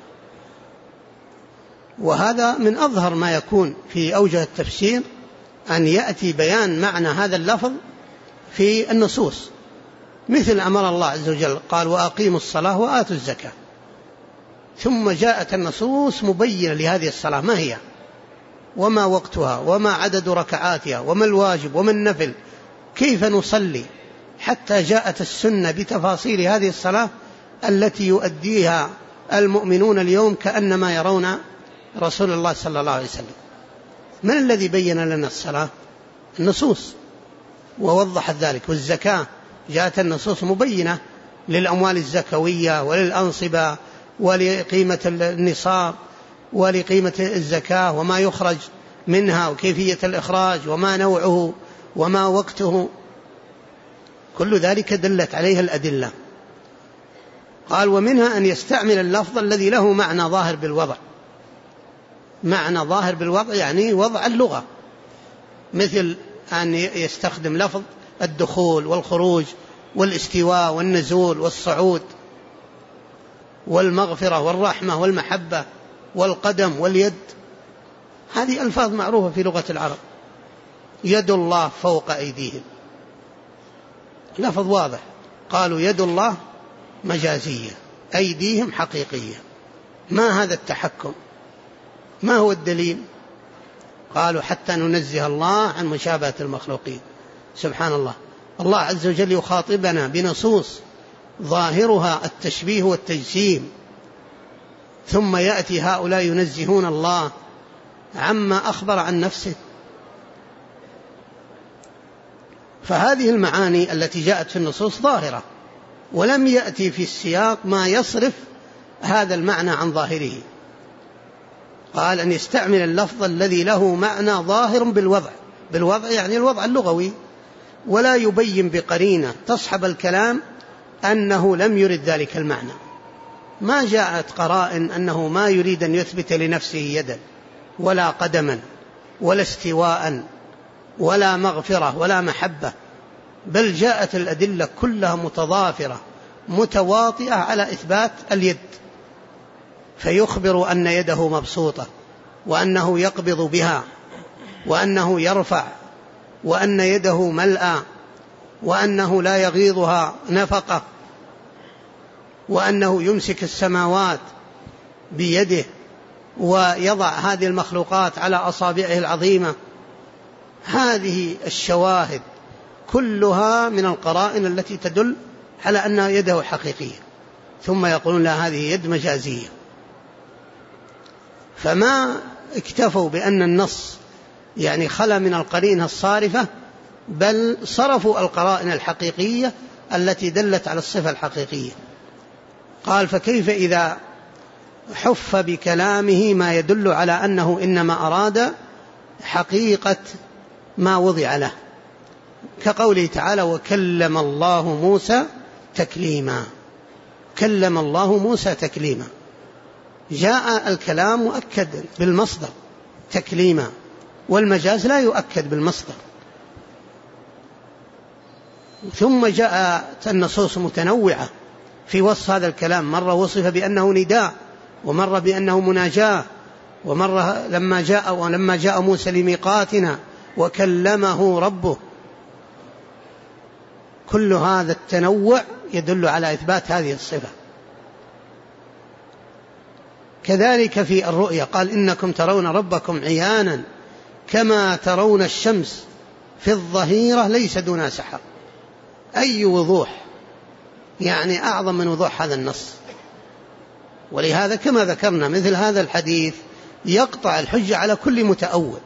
وهذا من أظهر ما يكون في أوجه التفسير، أن يأتي بيان معنى هذا اللفظ في النصوص، مثل أمر الله عز وجل قال وأقيموا الصلاة وآتوا الزكاة، ثم جاءت النصوص مبينة لهذه الصلاة ما هي، وما وقتها، وما عدد ركعاتها، وما الواجب وما النفل، كيف نصلي، حتى جاءت السنة بتفاصيل هذه الصلاة التي يؤديها المؤمنون اليوم كأنما يرون رسول الله صلى الله عليه وسلم. من الذي بين لنا الصلاة؟ النصوص، ووضحت ذلك. والزكاة جاءت النصوص مبينة للأموال الزكوية وللأنصبة ولقيمة النصاب ولقيمة الزكاة وما يخرج منها وكيفية الإخراج وما نوعه وما وقته، كل ذلك دلت عليها الأدلة. قال ومنها أن يستعمل اللفظ الذي له معنى ظاهر بالوضع. معنى ظاهر بالوضع يعني وضع اللغة، مثل أن يستخدم لفظ الدخول والخروج والاستواء والنزول والصعود والمغفرة والرحمة والمحبة والقدم واليد، هذه ألفاظ معروفة في لغة العرب. يد الله فوق أيديهم، لفظ واضح. قالوا يد الله مجازية، أيديهم حقيقية. ما هذا التحكم؟ ما هو الدليل؟ قالوا حتى ننزه الله عن مشابهة المخلوقين. سبحان الله، الله عز وجل يخاطبنا بنصوص ظاهرها التشبيه والتجسيم، ثم يأتي هؤلاء ينزهون الله عما أخبر عن نفسه. فهذه المعاني التي جاءت في النصوص ظاهرة، ولم يأتي في السياق ما يصرف هذا المعنى عن ظاهره. قال أن يستعمل اللفظ الذي له معنى ظاهر بالوضع، بالوضع يعني الوضع اللغوي، ولا يبين بقرينة تصحب الكلام أنه لم يرد ذلك المعنى. ما جاءت قرائن أنه ما يريد أن يثبت لنفسه يدا ولا قدما ولا استواء ولا مغفرة ولا محبة، بل جاءت الأدلة كلها متضافرة متواطئة على إثبات اليد، فيخبر أن يده مبسوطة، وأنه يقبض بها، وأنه يرفع، وأن يده ملأى، وأنه لا يغيضها نفقة، وأنه يمسك السماوات بيده ويضع هذه المخلوقات على أصابعه العظيمة. هذه الشواهد كلها من القرائن التي تدل على أن يده حقيقية، ثم يقولون لا هذه يد مجازية. فما اكتفوا بأن النص يعني خلا من القرينة الصارفة، بل صرفوا القرائن الحقيقية التي دلت على الصفة الحقيقية. قال فكيف إذا حف بكلامه ما يدل على أنه إنما أراد حقيقة ما وضع له، كقوله تعالى وكلم الله موسى تكليما. كلم الله موسى تكليما، جاء الكلام مؤكد بالمصدر تكليما، والمجاز لا يؤكد بالمصدر. ثم جاءت النصوص متنوعة في وصف هذا الكلام، مرة وصف بأنه نداء، ومرة بأنه مناجاة، ومرة لما جاء موسى لميقاتنا وكلمه ربه. كل هذا التنوع يدل على إثبات هذه الصفة. كذلك في الرؤيا قال إنكم ترون ربكم عيانا كما ترون الشمس في الظهيرة ليس دونها سحاب. أي وضوح، يعني أعظم من وضوح هذا النص. ولهذا كما ذكرنا مثل هذا الحديث يقطع الحجة على كل متأول.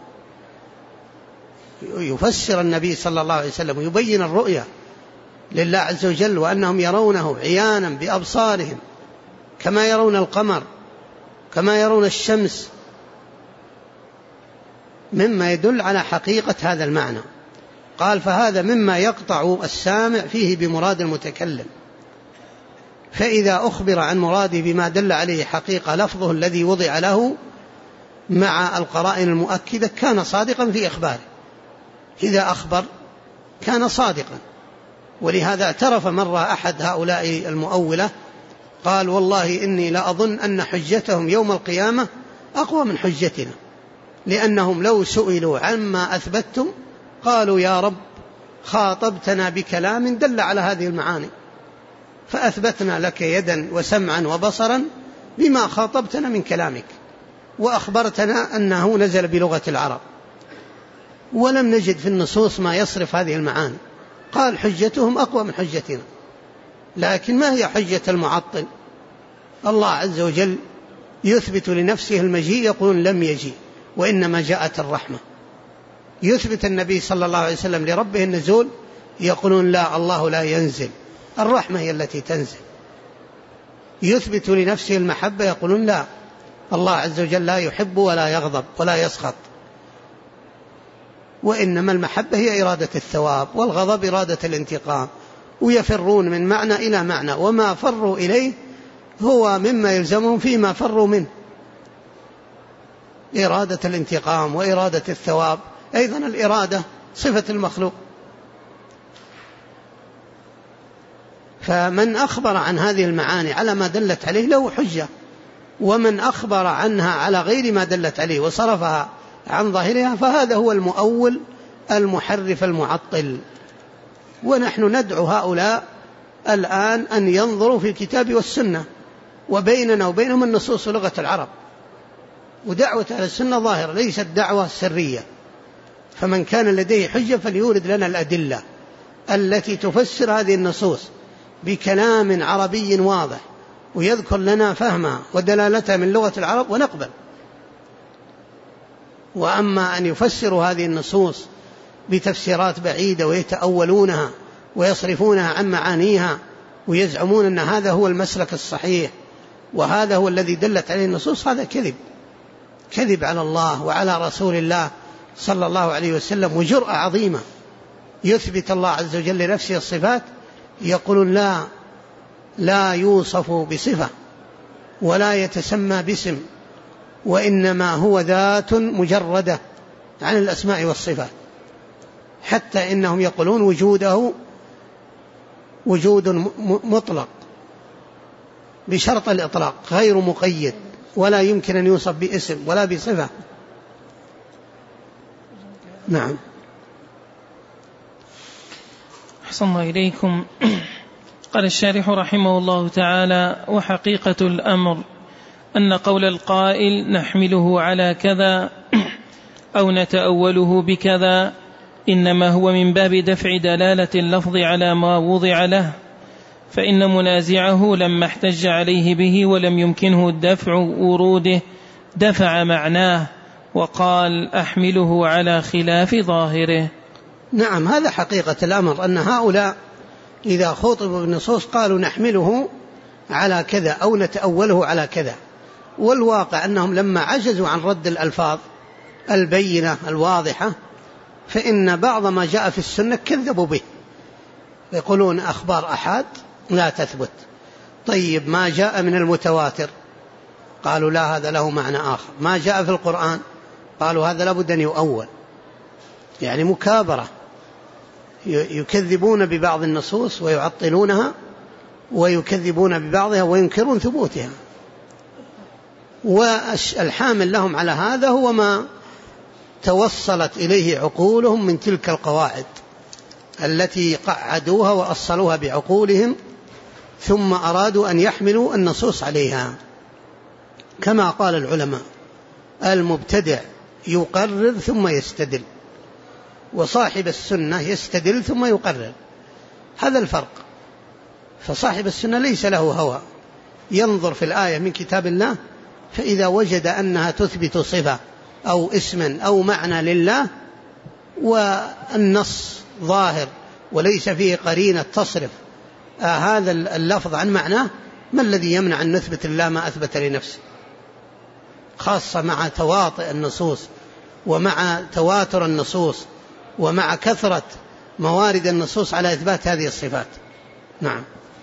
يفسر النبي صلى الله عليه وسلم ويبين الرؤيا لله عز وجل وأنهم يرونه عيانا بأبصارهم كما يرون القمر، كما يرون الشمس، مما يدل على حقيقة هذا المعنى. قال فهذا مما يقطع السامع فيه بمراد المتكلم، فإذا أخبر عن مراده بما دل عليه حقيقة لفظه الذي وضع له مع القرائن المؤكدة كان صادقا في إخباره، إذا أخبر كان صادقا. ولهذا اعترف مرة أحد هؤلاء المؤولة قال والله إني لأظن أن حجتهم يوم القيامة أقوى من حجتنا، لأنهم لو سئلوا عما أثبتتم قالوا يا رب خاطبتنا بكلام دل على هذه المعاني، فأثبتنا لك يدا وسمعا وبصرا بما خاطبتنا من كلامك، وأخبرتنا أنه نزل بلغة العرب، ولم نجد في النصوص ما يصرف هذه المعاني. قال حجتهم أقوى من حجتنا. لكن ما هي حجة المعطل؟ الله عز وجل يثبت لنفسه المجيء يقولون لم يجيء وإنما جاءت الرحمة. يثبت النبي صلى الله عليه وسلم لربه النزول يقولون لا، الله لا ينزل، الرحمة هي التي تنزل. يثبت لنفسه المحبة يقولون لا، الله عز وجل لا يحب ولا يغضب ولا يسخط، وإنما المحبة هي إرادة الثواب والغضب إرادة الانتقام، ويفرون من معنى إلى معنى، وما فروا إليه هو مما يلزمهم فيما فروا منه، إرادة الانتقام وإرادة الثواب. أيضا الإرادة صفة المخلوق. فمن أخبر عن هذه المعاني على ما دلت عليه له حجة، ومن أخبر عنها على غير ما دلت عليه وصرفها عن ظاهرها فهذا هو المؤول المحرف المعطل. ونحن ندعو هؤلاء الآن أن ينظروا في الكتاب والسنة، وبيننا وبينهم النصوص لغة العرب، ودعوة أهل السنة ظاهرة ليست دعوة سرية. فمن كان لديه حجة فليورد لنا الأدلة التي تفسر هذه النصوص بكلام عربي واضح، ويذكر لنا فهمها ودلالتها من لغة العرب ونقبل. وأما أن يفسروا هذه النصوص بتفسيرات بعيدة ويتأولونها ويصرفونها عن معانيها ويزعمون أن هذا هو المسلك الصحيح وهذا هو الذي دلت عليه النصوص، هذا كذب، كذب على الله وعلى رسول الله صلى الله عليه وسلم، وجرأة عظيمة. يثبت الله عز وجل لنفسه الصفات يقولون لا يوصف بصفة ولا يتسمى باسم، وإنما هو ذات مجردة عن الأسماء والصفات، حتى إنهم يقولون وجوده وجود مطلق بشرط الإطلاق غير مقيد، ولا يمكن أن يوصف باسم ولا بصفة. نعم. أحسن الله إليكم. قال الشارح رحمه الله تعالى: وحقيقة الأمر أن قول القائل نحمله على كذا أو نتأوله بكذا إنما هو من باب دفع دلالة اللفظ على ما وضع له، فإن منازعه لما احتج عليه به ولم يمكنه دفع وروده دفع معناه وقال أحمله على خلاف ظاهره. نعم، هذا حقيقة الأمر، أن هؤلاء إذا خاطبوا بالنصوص قالوا نحمله على كذا أو نتأوله على كذا، والواقع أنهم لما عجزوا عن رد الألفاظ البينة الواضحة فإن بعض ما جاء في السنة كذبوا به، يقولون أخبار أحد لا تثبت. طيب ما جاء من المتواتر قالوا لا، هذا له معنى آخر. ما جاء في القرآن قالوا هذا لابد أن يؤول، يعني مكابرة، يكذبون ببعض النصوص ويعطلونها، ويكذبون ببعضها وينكرون ثبوتها. والحامل لهم على هذا هو ما توصلت إليه عقولهم من تلك القواعد التي قعدوها وأصلوها بعقولهم، ثم أرادوا أن يحملوا النصوص عليها. كما قال العلماء: المبتدع يقرر ثم يستدل، وصاحب السنة يستدل ثم يقرر، هذا الفرق. فصاحب السنة ليس له هوى، ينظر في الآية من كتاب الله، فإذا وجد أنها تثبت صفة أو اسما أو معنى لله والنص ظاهر وليس فيه قرينة تصرف هذا اللفظ عن معناه، ما الذي يمنع أن نثبت الله ما أثبت لنفسه، خاصة مع تواطئ النصوص ومع تواتر النصوص ومع كثرة موارد النصوص على إثبات هذه الصفات. نعم.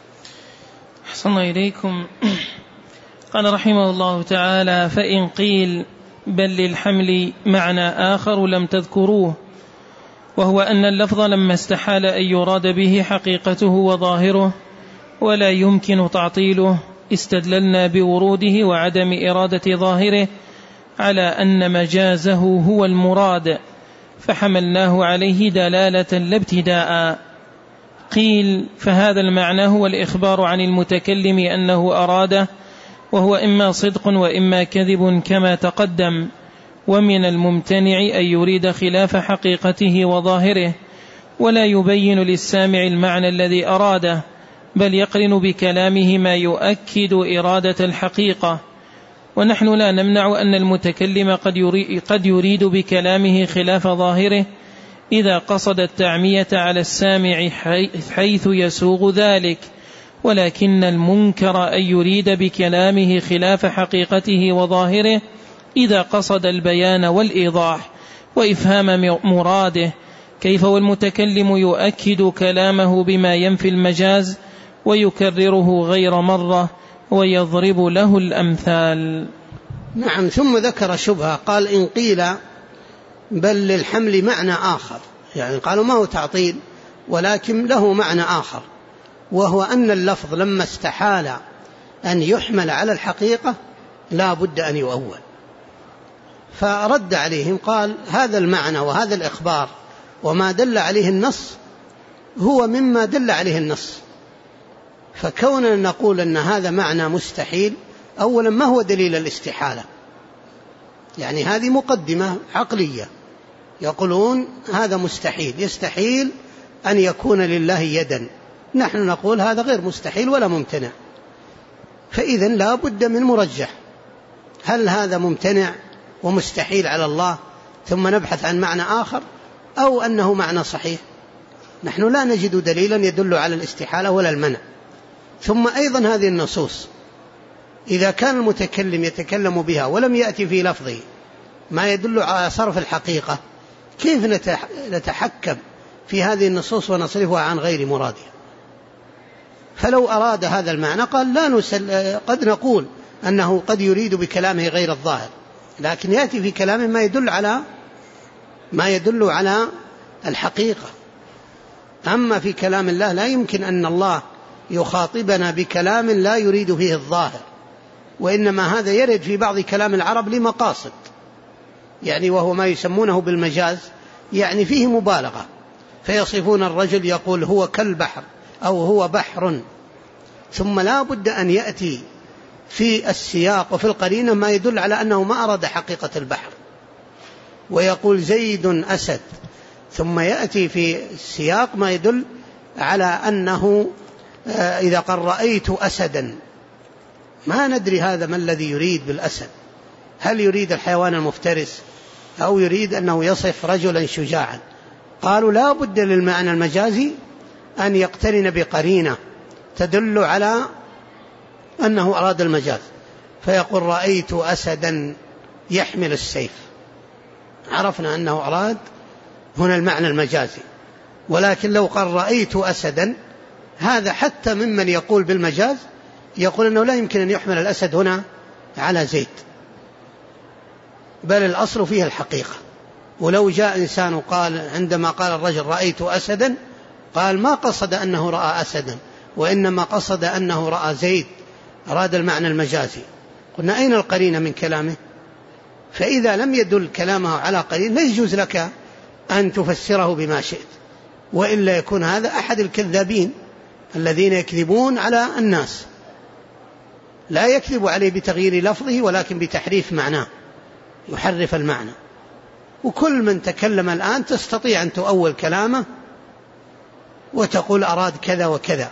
أحسن إليكم. قال رحمه الله تعالى: فإن قيل بل للحمل معنى آخر لم تذكروه، وهو أن اللفظ لما استحال أن يراد به حقيقته وظاهره ولا يمكن تعطيله، استدللنا بوروده وعدم إرادة ظاهره على أن مجازه هو المراد، فحملناه عليه دلالة لا ابتداء. قيل: فهذا المعنى هو الإخبار عن المتكلم أنه أراده، وهو إما صدق وإما كذب كما تقدم، ومن الممتنع أن يريد خلاف حقيقته وظاهره ولا يبين للسامع المعنى الذي أراده، بل يقرن بكلامه ما يؤكد إرادة الحقيقة. ونحن لا نمنع أن المتكلم قد يريد بكلامه خلاف ظاهره إذا قصد التعمية على السامع حيث يسوغ ذلك، ولكن المنكر أن يريد بكلامه خلاف حقيقته وظاهره إذا قصد البيان والإيضاح وإفهام مراده، كيف والمتكلم يؤكد كلامه بما ينفي المجاز ويكرره غير مرة ويضرب له الأمثال. نعم. ثم ذكر شبهة، قال: إن قيل بل للحمل معنى آخر، يعني قالوا ما هو تعطيل ولكن له معنى آخر، وهو أن اللفظ لما استحال أن يحمل على الحقيقة لا بد أن يؤول. فرد عليهم قال: هذا المعنى وهذا الإخبار وما دل عليه النص هو مما دل عليه النص، فكوننا نقول أن هذا معنى مستحيل، أولا ما هو دليل الاستحالة؟ يعني هذه مقدمة عقلية، يقولون هذا مستحيل، يستحيل أن يكون لله يدا، نحن نقول هذا غير مستحيل ولا ممتنع، فإذن لا بد من مرجح، هل هذا ممتنع ومستحيل على الله ثم نبحث عن معنى آخر، أو أنه معنى صحيح؟ نحن لا نجد دليلا يدل على الاستحالة ولا المنع. ثم أيضا هذه النصوص إذا كان المتكلم يتكلم بها ولم يأتي في لفظه ما يدل على صرف الحقيقة، كيف نتحكم في هذه النصوص ونصرفها عن غير مرادها؟ فلو أراد هذا المعنى قال لا قد نقول أنه قد يريد بكلامه غير الظاهر، لكن يأتي في كلامه ما يدل على الحقيقة. أما في كلام الله لا يمكن أن الله يخاطبنا بكلام لا يريد فيه الظاهر، وإنما هذا يرد في بعض كلام العرب لمقاصد، يعني وهو ما يسمونه بالمجاز، يعني فيه مبالغة، فيصفون الرجل يقول هو كالبحر أو هو بحر، ثم لا بد أن يأتي في السياق وفي القرينة ما يدل على أنه ما أراد حقيقة البحر، ويقول زيد أسد، ثم يأتي في السياق ما يدل على أنه إذا قال رأيت أسدا، ما ندري هذا ما الذي يريد بالأسد، هل يريد الحيوان المفترس أو يريد أنه يصف رجلا شجاعا؟ قالوا لا بد للمعنى المجازي أن يقترن بقرينة تدل على أنه أراد المجاز، فيقول رأيت أسدا يحمل السيف، عرفنا أنه أراد هنا المعنى المجازي. ولكن لو قال رأيت أسدا، هذا حتى ممن يقول بالمجاز يقول أنه لا يمكن أن يحمل الأسد هنا على زيد، بل الأصل فيه الحقيقة. ولو جاء إنسان قال عندما قال الرجل رأيت أسدا، قال ما قصد أنه رأى أسدا، وإنما قصد أنه رأى زيد، أراد المعنى المجازي، قلنا أين القرينة من كلامه؟ فإذا لم يدل كلامه على قرينة لا يجوز لك أن تفسره بما شئت، وإلا يكون هذا أحد الكذابين الذين يكذبون على الناس، لا يكذب عليه بتغيير لفظه ولكن بتحريف معناه، يحرف المعنى. وكل من تكلم الآن تستطيع أن تؤول كلامه وتقول أراد كذا وكذا،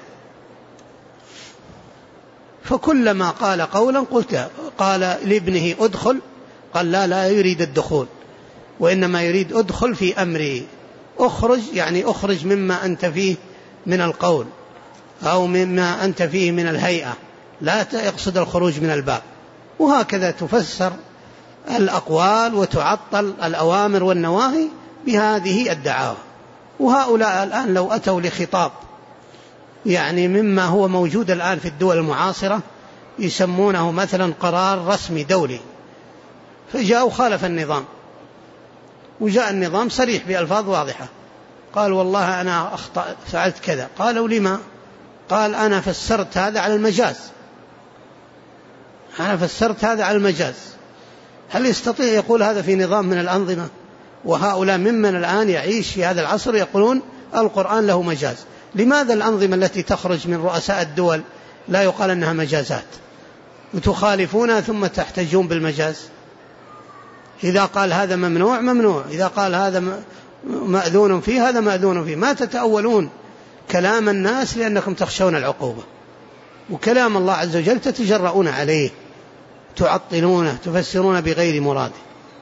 فكلما قال قولا قلت قال لابنه أدخل، قال لا يريد الدخول، وإنما يريد أدخل في أمري، أخرج يعني أخرج مما أنت فيه من القول أو مما أنت فيه من الهيئة، لا يقصد الخروج من الباب. وهكذا تفسر الأقوال وتعطل الأوامر والنواهي بهذه الدعاوى. وهؤلاء الآن لو أتوا لخطاب يعني مما هو موجود الآن في الدول المعاصرة يسمونه مثلا قرار رسمي دولي، فجاءوا خالف النظام، وجاء النظام صريح بألفاظ واضحة، قال والله أنا فعلت كذا. قالوا لما؟ قال أنا فسرت هذا على المجاز، أنا فسرت هذا على المجاز. هل يستطيع يقول هذا في نظام من الأنظمة؟ وهؤلاء ممن الآن يعيش في هذا العصر يقولون القرآن له مجاز. لماذا الأنظمة التي تخرج من رؤساء الدول لا يقال أنها مجازات وتخالفونها ثم تحتجون بالمجاز؟ إذا قال هذا ممنوع ممنوع، إذا قال هذا مأذون فيه هذا مأذون فيه. ما تتأولون كلام الناس لأنكم تخشون العقوبة، وكلام الله عز وجل تتجرؤون عليه، تعطلونه، تفسرون بغير مراده.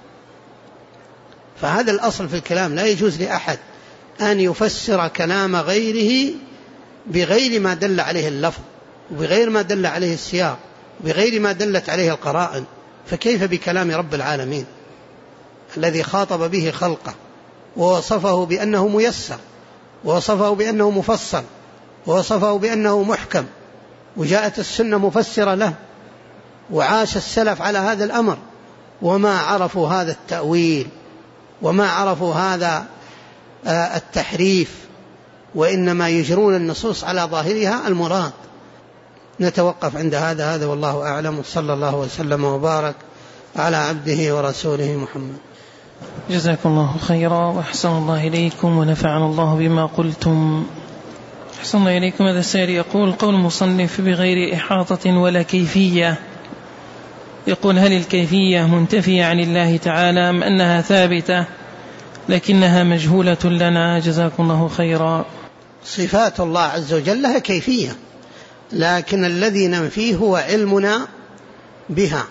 فهذا الأصل في الكلام، لا يجوز لأحد أن يفسر كلام غيره بغير ما دل عليه اللفظ، وبغير ما دل عليه السياق، وبغير ما دلت عليه القرائن. فكيف بكلام رب العالمين الذي خاطب به خلقه ووصفه بأنه ميسر، ووصفه بأنه مفصل، ووصفه بأنه محكم، وجاءت السنة مفسرة له، وعاش السلف على هذا الأمر، وما عرفوا هذا التأويل، وما عرفوا هذا التحريف، وإنما يجرون النصوص على ظاهرها المراد. نتوقف عند هذا والله أعلم، وصلى الله وسلم وبارك على عبده ورسوله محمد. جزاكم الله خيرا وأحسن الله إليكم ونفعنا الله بما قلتم. أحسن الله إليكم. هذا السائل يقول: قول المصنف بغير إحاطة ولا كيفية، يقول: هل الكيفية منتفية عن الله تعالى أم أنها ثابتة لكنها مجهولة لنا؟ جزاكم الله خيرا. صفات الله عز وجل لها كيفية، لكن الذي ننفيه هو علمنا بها،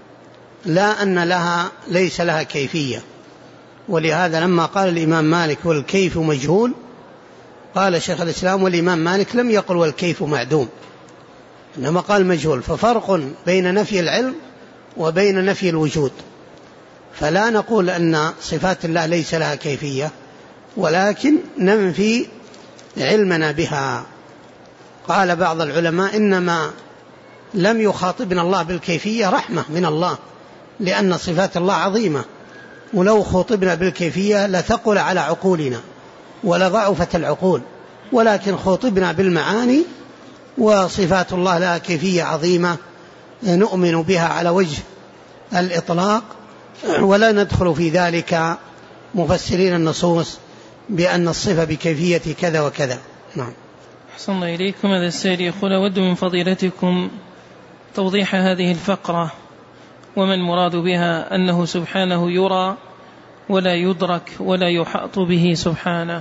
لا أن ليس لها كيفية. ولهذا لما قال الإمام مالك والكيف مجهول، قال شيخ الإسلام والإمام مالك لم يقل والكيف معدوم، إنما قال مجهول. ففرق بين نفي العلم وبين نفي الوجود. فلا نقول أن صفات الله ليس لها كيفية، ولكن ننفي علمنا بها. قال بعض العلماء: إنما لم يخاطبنا الله بالكيفية رحمة من الله، لأن صفات الله عظيمة، ولو خاطبنا بالكيفية لثقل على عقولنا ولضعفت العقول، ولكن خاطبنا بالمعاني. وصفات الله لها كيفية عظيمة نؤمن بها على وجه الإطلاق، ولا ندخل في ذلك مفسرين النصوص بأن الصفة بكيفية كذا وكذا. نعم. أحسن الله إليكم. هذا السائل يقول: أود من فضيلتكم توضيح هذه الفقرة، وما المراد بها أنه سبحانه يرى ولا يدرك ولا يحاط به سبحانه؟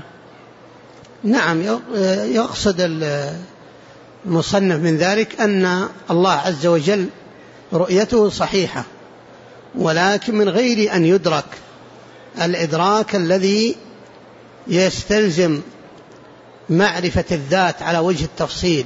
نعم، يقصد المصنف من ذلك أن الله عز وجل رؤيته صحيحة، ولكن من غير أن يدرك الإدراك الذي يستلزم معرفة الذات على وجه التفصيل،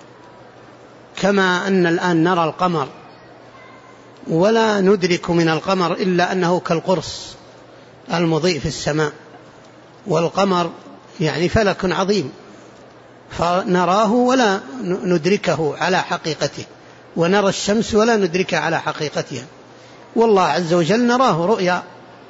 كما أن الآن نرى القمر ولا ندرك من القمر إلا أنه كالقرص المضيء في السماء، والقمر يعني فلك عظيم، فنراه ولا ندركه على حقيقته، ونرى الشمس ولا ندركها على حقيقتها. والله عز وجل نراه رؤيا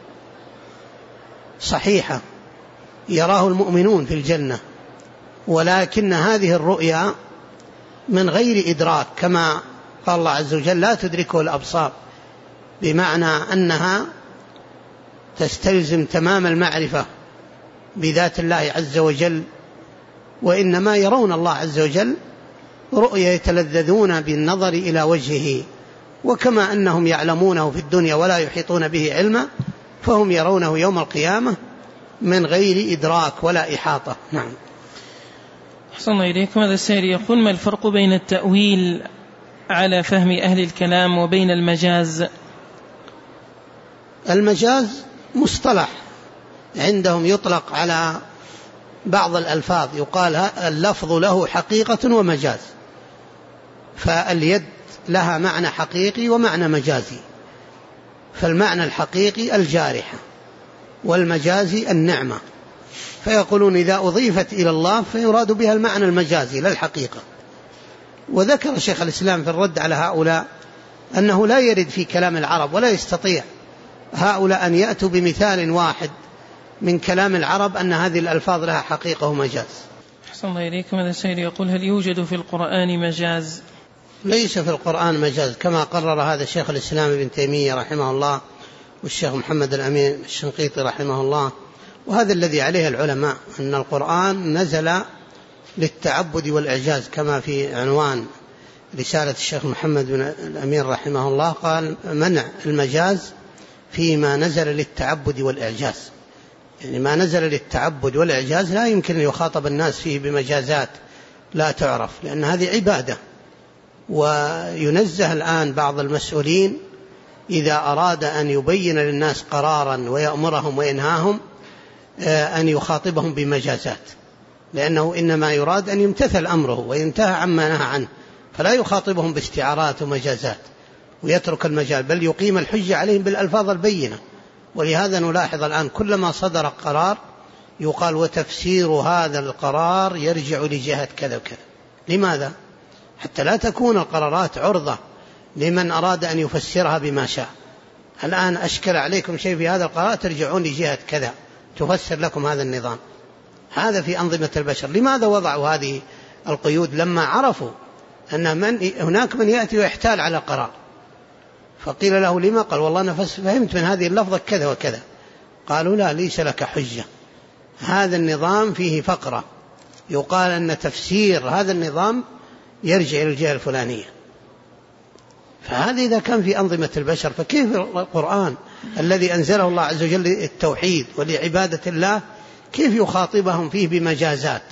صحيحة يراه المؤمنون في الجنة، ولكن هذه الرؤيا من غير إدراك، كما قال الله عز وجل: لا تدركه الأبصار، بمعنى أنها تستلزم تمام المعرفة بذات الله عز وجل. وإنما يرون الله عز وجل رؤيا يتلذذون بالنظر إلى وجهه، وكما أنهم يعلمونه في الدنيا ولا يحيطون به علما، فهم يرونه يوم القيامة من غير إدراك ولا إحاطة. نعم. أحسن الله إليكم. هذا السائل يقول: ما الفرق بين التأويل على فهم أهل الكلام وبين المجاز؟ المجاز مصطلح عندهم يطلق على بعض الألفاظ، يقال اللفظ له حقيقة ومجاز. فاليد لها معنى حقيقي ومعنى مجازي، فالمعنى الحقيقي الجارحة والمجازي النعمة، فيقولون إذا أضيفت إلى الله فيراد بها المعنى المجازي لا الحقيقة. وذكر شيخ الإسلام في الرد على هؤلاء أنه لا يرد في كلام العرب ولا يستطيع هؤلاء أن يأتوا بمثال واحد من كلام العرب أن هذه الألفاظ لها حقيقة ومجاز. أحسن الله إليكم. هذا السائل يقول: هل يوجد في القرآن مجاز؟ ليس في القرآن مجاز كما قرر هذا الشيخ الإسلام ابن تيمية رحمه الله والشيخ محمد الأمين الشنقيطي رحمه الله، وهذا الذي عليه العلماء، أن القرآن نزل للتعبد والإعجاز كما في عنوان رسالة الشيخ محمد بن الأمين رحمه الله، قال: منع المجاز فيما نزل للتعبد والإعجاز. يعني ما نزل للتعبد والإعجاز لا يمكن أن يخاطب الناس فيه بمجازات لا تعرف، لأن هذه عبادة. وينزه الآن بعض المسؤولين إذا أراد أن يبين للناس قرارا ويأمرهم وينهاهم أن يخاطبهم بمجازات، لأنه إنما يراد أن يمتثل أمره وينتهى عما نهى عنه، فلا يخاطبهم باستعارات ومجازات ويترك المجال، بل يقيم الحجة عليهم بالألفاظ البينة. ولهذا نلاحظ الآن كلما صدر قرار يقال: وتفسير هذا القرار يرجع لجهة كذا وكذا. لماذا؟ حتى لا تكون القرارات عرضة لمن أراد أن يفسرها بما شاء. الآن أشكل عليكم شيء في هذا القرار ترجعون لجهة كذا تفسر لكم هذا النظام. هذا في أنظمة البشر. لماذا وضعوا هذه القيود؟ لما عرفوا أن هناك من يأتي ويحتال على قرار، فقيل له: لما؟ قال: والله أنا فهمت من هذه اللفظة كذا وكذا. قالوا: لا، ليس لك حجة، هذا النظام فيه فقرة يقال أن تفسير هذا النظام يرجع إلى الجهة الفلانية. فهذا إذا كان في أنظمة البشر، فكيف القرآن الذي أنزله الله عز وجل للتوحيد ولعبادة الله كيف يخاطبهم فيه بمجازات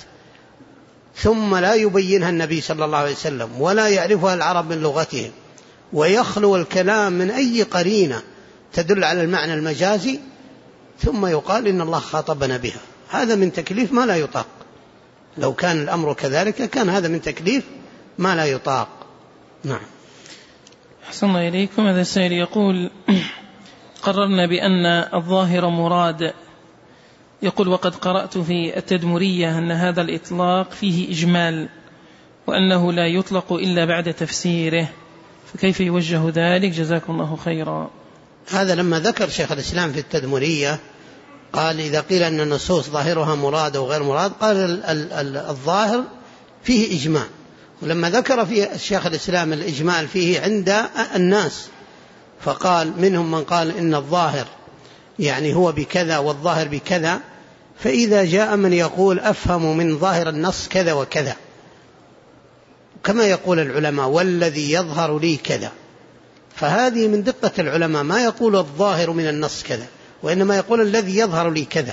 ثم لا يبينها النبي صلى الله عليه وسلم ولا يعرفها العرب من لغتهم، ويخلو الكلام من أي قرينة تدل على المعنى المجازي، ثم يقال إن الله خاطبنا بها؟ هذا من تكليف ما لا يطاق. لو كان الأمر كذلك كان هذا من تكليف ما لا يطاق. نعم. أحسن الله إليكم. هذا السائل يقول: قررنا بأن الظاهر مراد. يقول: وقد قرأت في التدمرية أن هذا الإطلاق فيه إجمال، وأنه لا يطلق إلا بعد تفسيره، فكيف يوجه ذلك؟ جزاكم الله خيرا. هذا لما ذكر شيخ الإسلام في التدمرية قال: إذا قيل أن النصوص ظاهرها مراد وغير مراد، قال الظاهر فيه إجمال. ولما ذكر في الشيخ الإسلام الإجمال فيه عند الناس، فقال: منهم من قال إن الظاهر يعني هو بكذا والظاهر بكذا، فإذا جاء من يقول أفهم من ظاهر النص كذا وكذا، كما يقول العلماء: والذي يظهر لي كذا، فهذه من دقة العلماء، ما يقول الظاهر من النص كذا، وإنما يقول الذي يظهر لي كذا.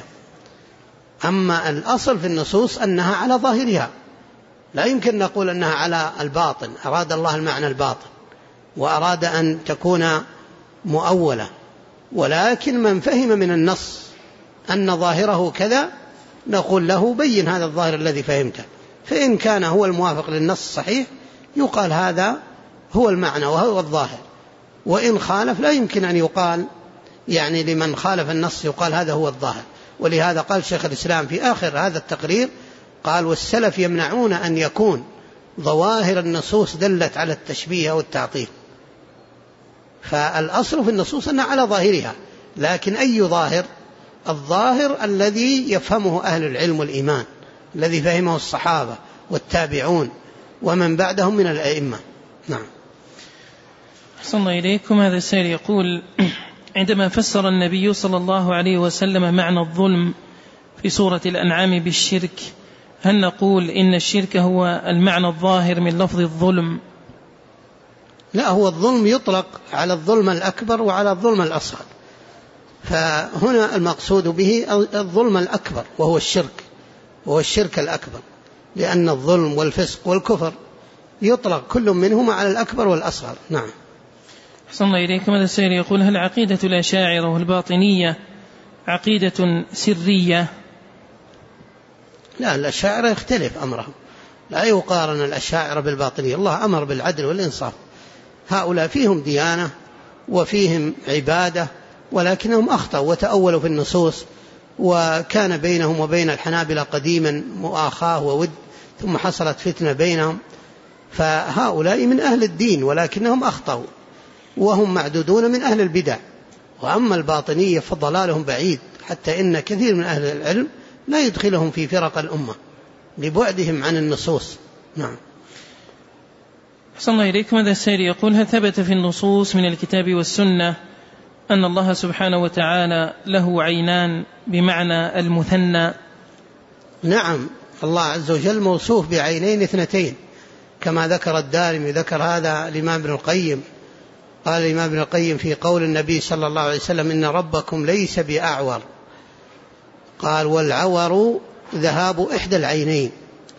أما الأصل في النصوص أنها على ظاهرها، لا يمكن نقول أنها على الباطن، أراد الله المعنى الباطن وأراد أن تكون مؤولة. ولكن من فهم من النص أن ظاهره كذا نقول له: بين هذا الظاهر الذي فهمته، فإن كان هو الموافق للنص صحيح يقال هذا هو المعنى وهو الظاهر، وإن خالف لا يمكن أن يقال، يعني لمن خالف النص يقال هذا هو الظاهر. ولهذا قال شيخ الإسلام في آخر هذا التقرير، قال: والسلف يمنعون أن يكون ظواهر النصوص دلت على التشبيه والتعطيل. فالأصل في النصوص أنها على ظاهرها، لكن أي ظاهر؟ الظاهر الذي يفهمه أهل العلم والإيمان، الذي فهمه الصحابة والتابعون ومن بعدهم من الأئمة. نعم. أحسن الله إليكم. هذا السائل يقول: عندما فسر النبي صلى الله عليه وسلم معنى الظلم في سورة الأنعام بالشرك، هل نقول إن الشرك هو المعنى الظاهر من لفظ الظلم؟ لا، هو الظلم يطلق على الظلم الأكبر وعلى الظلم الأصغر، فهنا المقصود به الظلم الأكبر وهو الشرك، وهو الشرك الأكبر، لأن الظلم والفسق والكفر يطلق كل منهما على الأكبر والأصغر. نعم. أحسن الله إليكم. هذا السائل يقول: هل عقيدة الأشاعرة والباطنية عقيدة سرية؟ لا، الأشاعرة يختلف أمرهم، لا يقارن الأشاعرة بالباطنية. الله أمر بالعدل والإنصاف، هؤلاء فيهم ديانة وفيهم عبادة، ولكنهم أخطأوا وتأولوا في النصوص، وكان بينهم وبين الحنابلة قديما مؤاخاة وود، ثم حصلت فتنة بينهم، فهؤلاء من أهل الدين ولكنهم أخطأوا، وهم معدودون من أهل البدع. وأما الباطنية فضلالهم بعيد، حتى إن كثير من أهل العلم لا يدخلهم في فرق الأمة لبعدهم عن النصوص. نعم. أحسن الله إليكم. هذا السائل يقول: هل ثبت في النصوص من الكتاب والسنة أن الله سبحانه وتعالى له عينان بمعنى المثنى؟ نعم، الله عز وجل موصوف بعينين اثنتين كما ذكر الدارمي، ذكر هذا الإمام ابن القيم. قال الإمام ابن القيم في قول النبي صلى الله عليه وسلم: إن ربكم ليس بأعور. قال: والعور ذهاب إحدى العينين،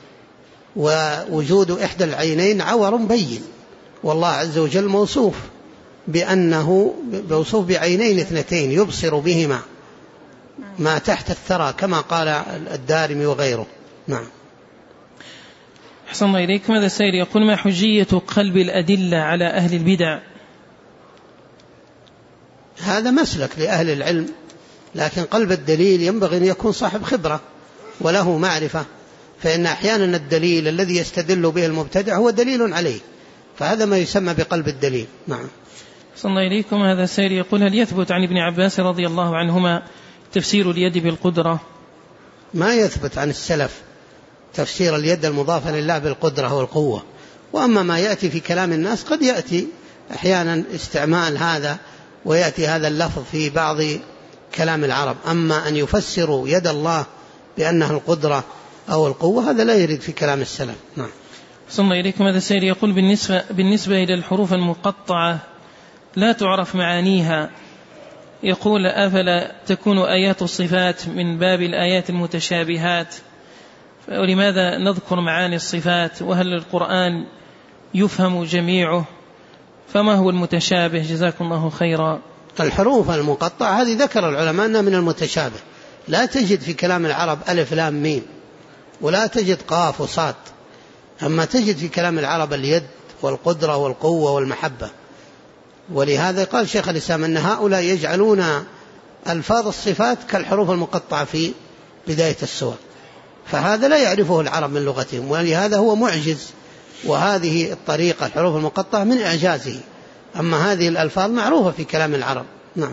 ووجود إحدى العينين عور بين، والله عز وجل موصوف بأنه موصوف بعينين اثنتين يبصر بهما ما تحت الثرى كما قال الدارمي وغيره. نعم. أحسن الله إليكم. هذا السائل يقول: ما حجية قلب الأدلة على أهل البدع؟ هذا مسلك لأهل العلم، لكن قلب الدليل ينبغي أن يكون صاحب خبرة وله معرفة، فإن أحيانا الدليل الذي يستدل به المبتدع هو دليل عليه، فهذا ما يسمى بقلب الدليل. نعم. أحسن الله إليكم. هذا السائل يقول: هل يثبت عن ابن عباس رضي الله عنهما تفسير اليد بالقدرة؟ ما يثبت عن السلف تفسير اليد المضافة لله بالقدرة والقوة، وأما ما يأتي في كلام الناس قد يأتي أحيانا استعمال هذا ويأتي هذا اللفظ في بعض كلام العرب، أما أن يفسروا يد الله بأنها القدرة أو القوة هذا لا يرد في كلام السلف. نعم. أحسن الله إليكم. هذا السائل يقول: بالنسبة إلى الحروف المقطعة لا تعرف معانيها، يقول: أفلا تكون آيات الصفات من باب الآيات المتشابهات؟ ولماذا نذكر معاني الصفات؟ وهل القرآن يفهم جميعه؟ فما هو المتشابه؟ جزاكم الله خيرا. الحروف المقطعة هذه ذكر العلماء أنها من المتشابه، لا تجد في كلام العرب ألف لام ميم، ولا تجد قاف وصاد، أما تجد في كلام العرب اليد والقدرة والقوة والمحبة. ولهذا قال شيخ الإسلام أن هؤلاء يجعلون ألفاظ الصفات كالحروف المقطعة في بداية السور، فهذا لا يعرفه العرب من لغتهم، ولهذا هو معجز، وهذه الطريقة الحروف المقطعة من إعجازه، أما هذه الألفاظ معروفة في كلام العرب. نعم.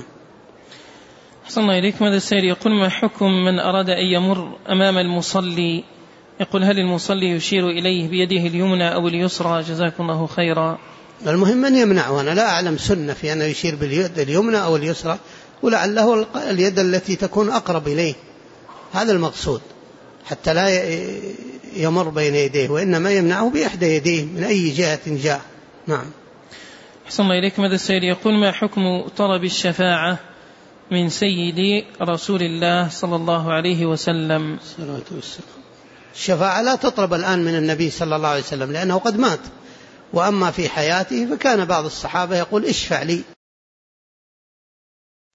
أحسن الله إليكم. هذا السائل يقول: ما حكم من أراد أن يمر أمام المصلي؟ يقول: هل المصلي يشير إليه بيده اليمنى أو اليسرى؟ جزاكم الله خيرا. المهم أن يمنعه، أنا لا أعلم سنة في أنه يشير باليد اليمنى أو اليسرى، ولعله اليد التي تكون أقرب إليه، هذا المقصود، حتى لا يمر بين يديه، وإنما يمنعه بإحدى يديه من أي جهة جاء. نعم. أحسن الله إليكم. هذا السائل يقول: ما حكم طلب الشفاعة من سيدي رسول الله صلى الله عليه وسلم؟ الشفاعة لا تطلب الآن من النبي صلى الله عليه وسلم لأنه قد مات، وأما في حياته فكان بعض الصحابة يقول: اشفع لي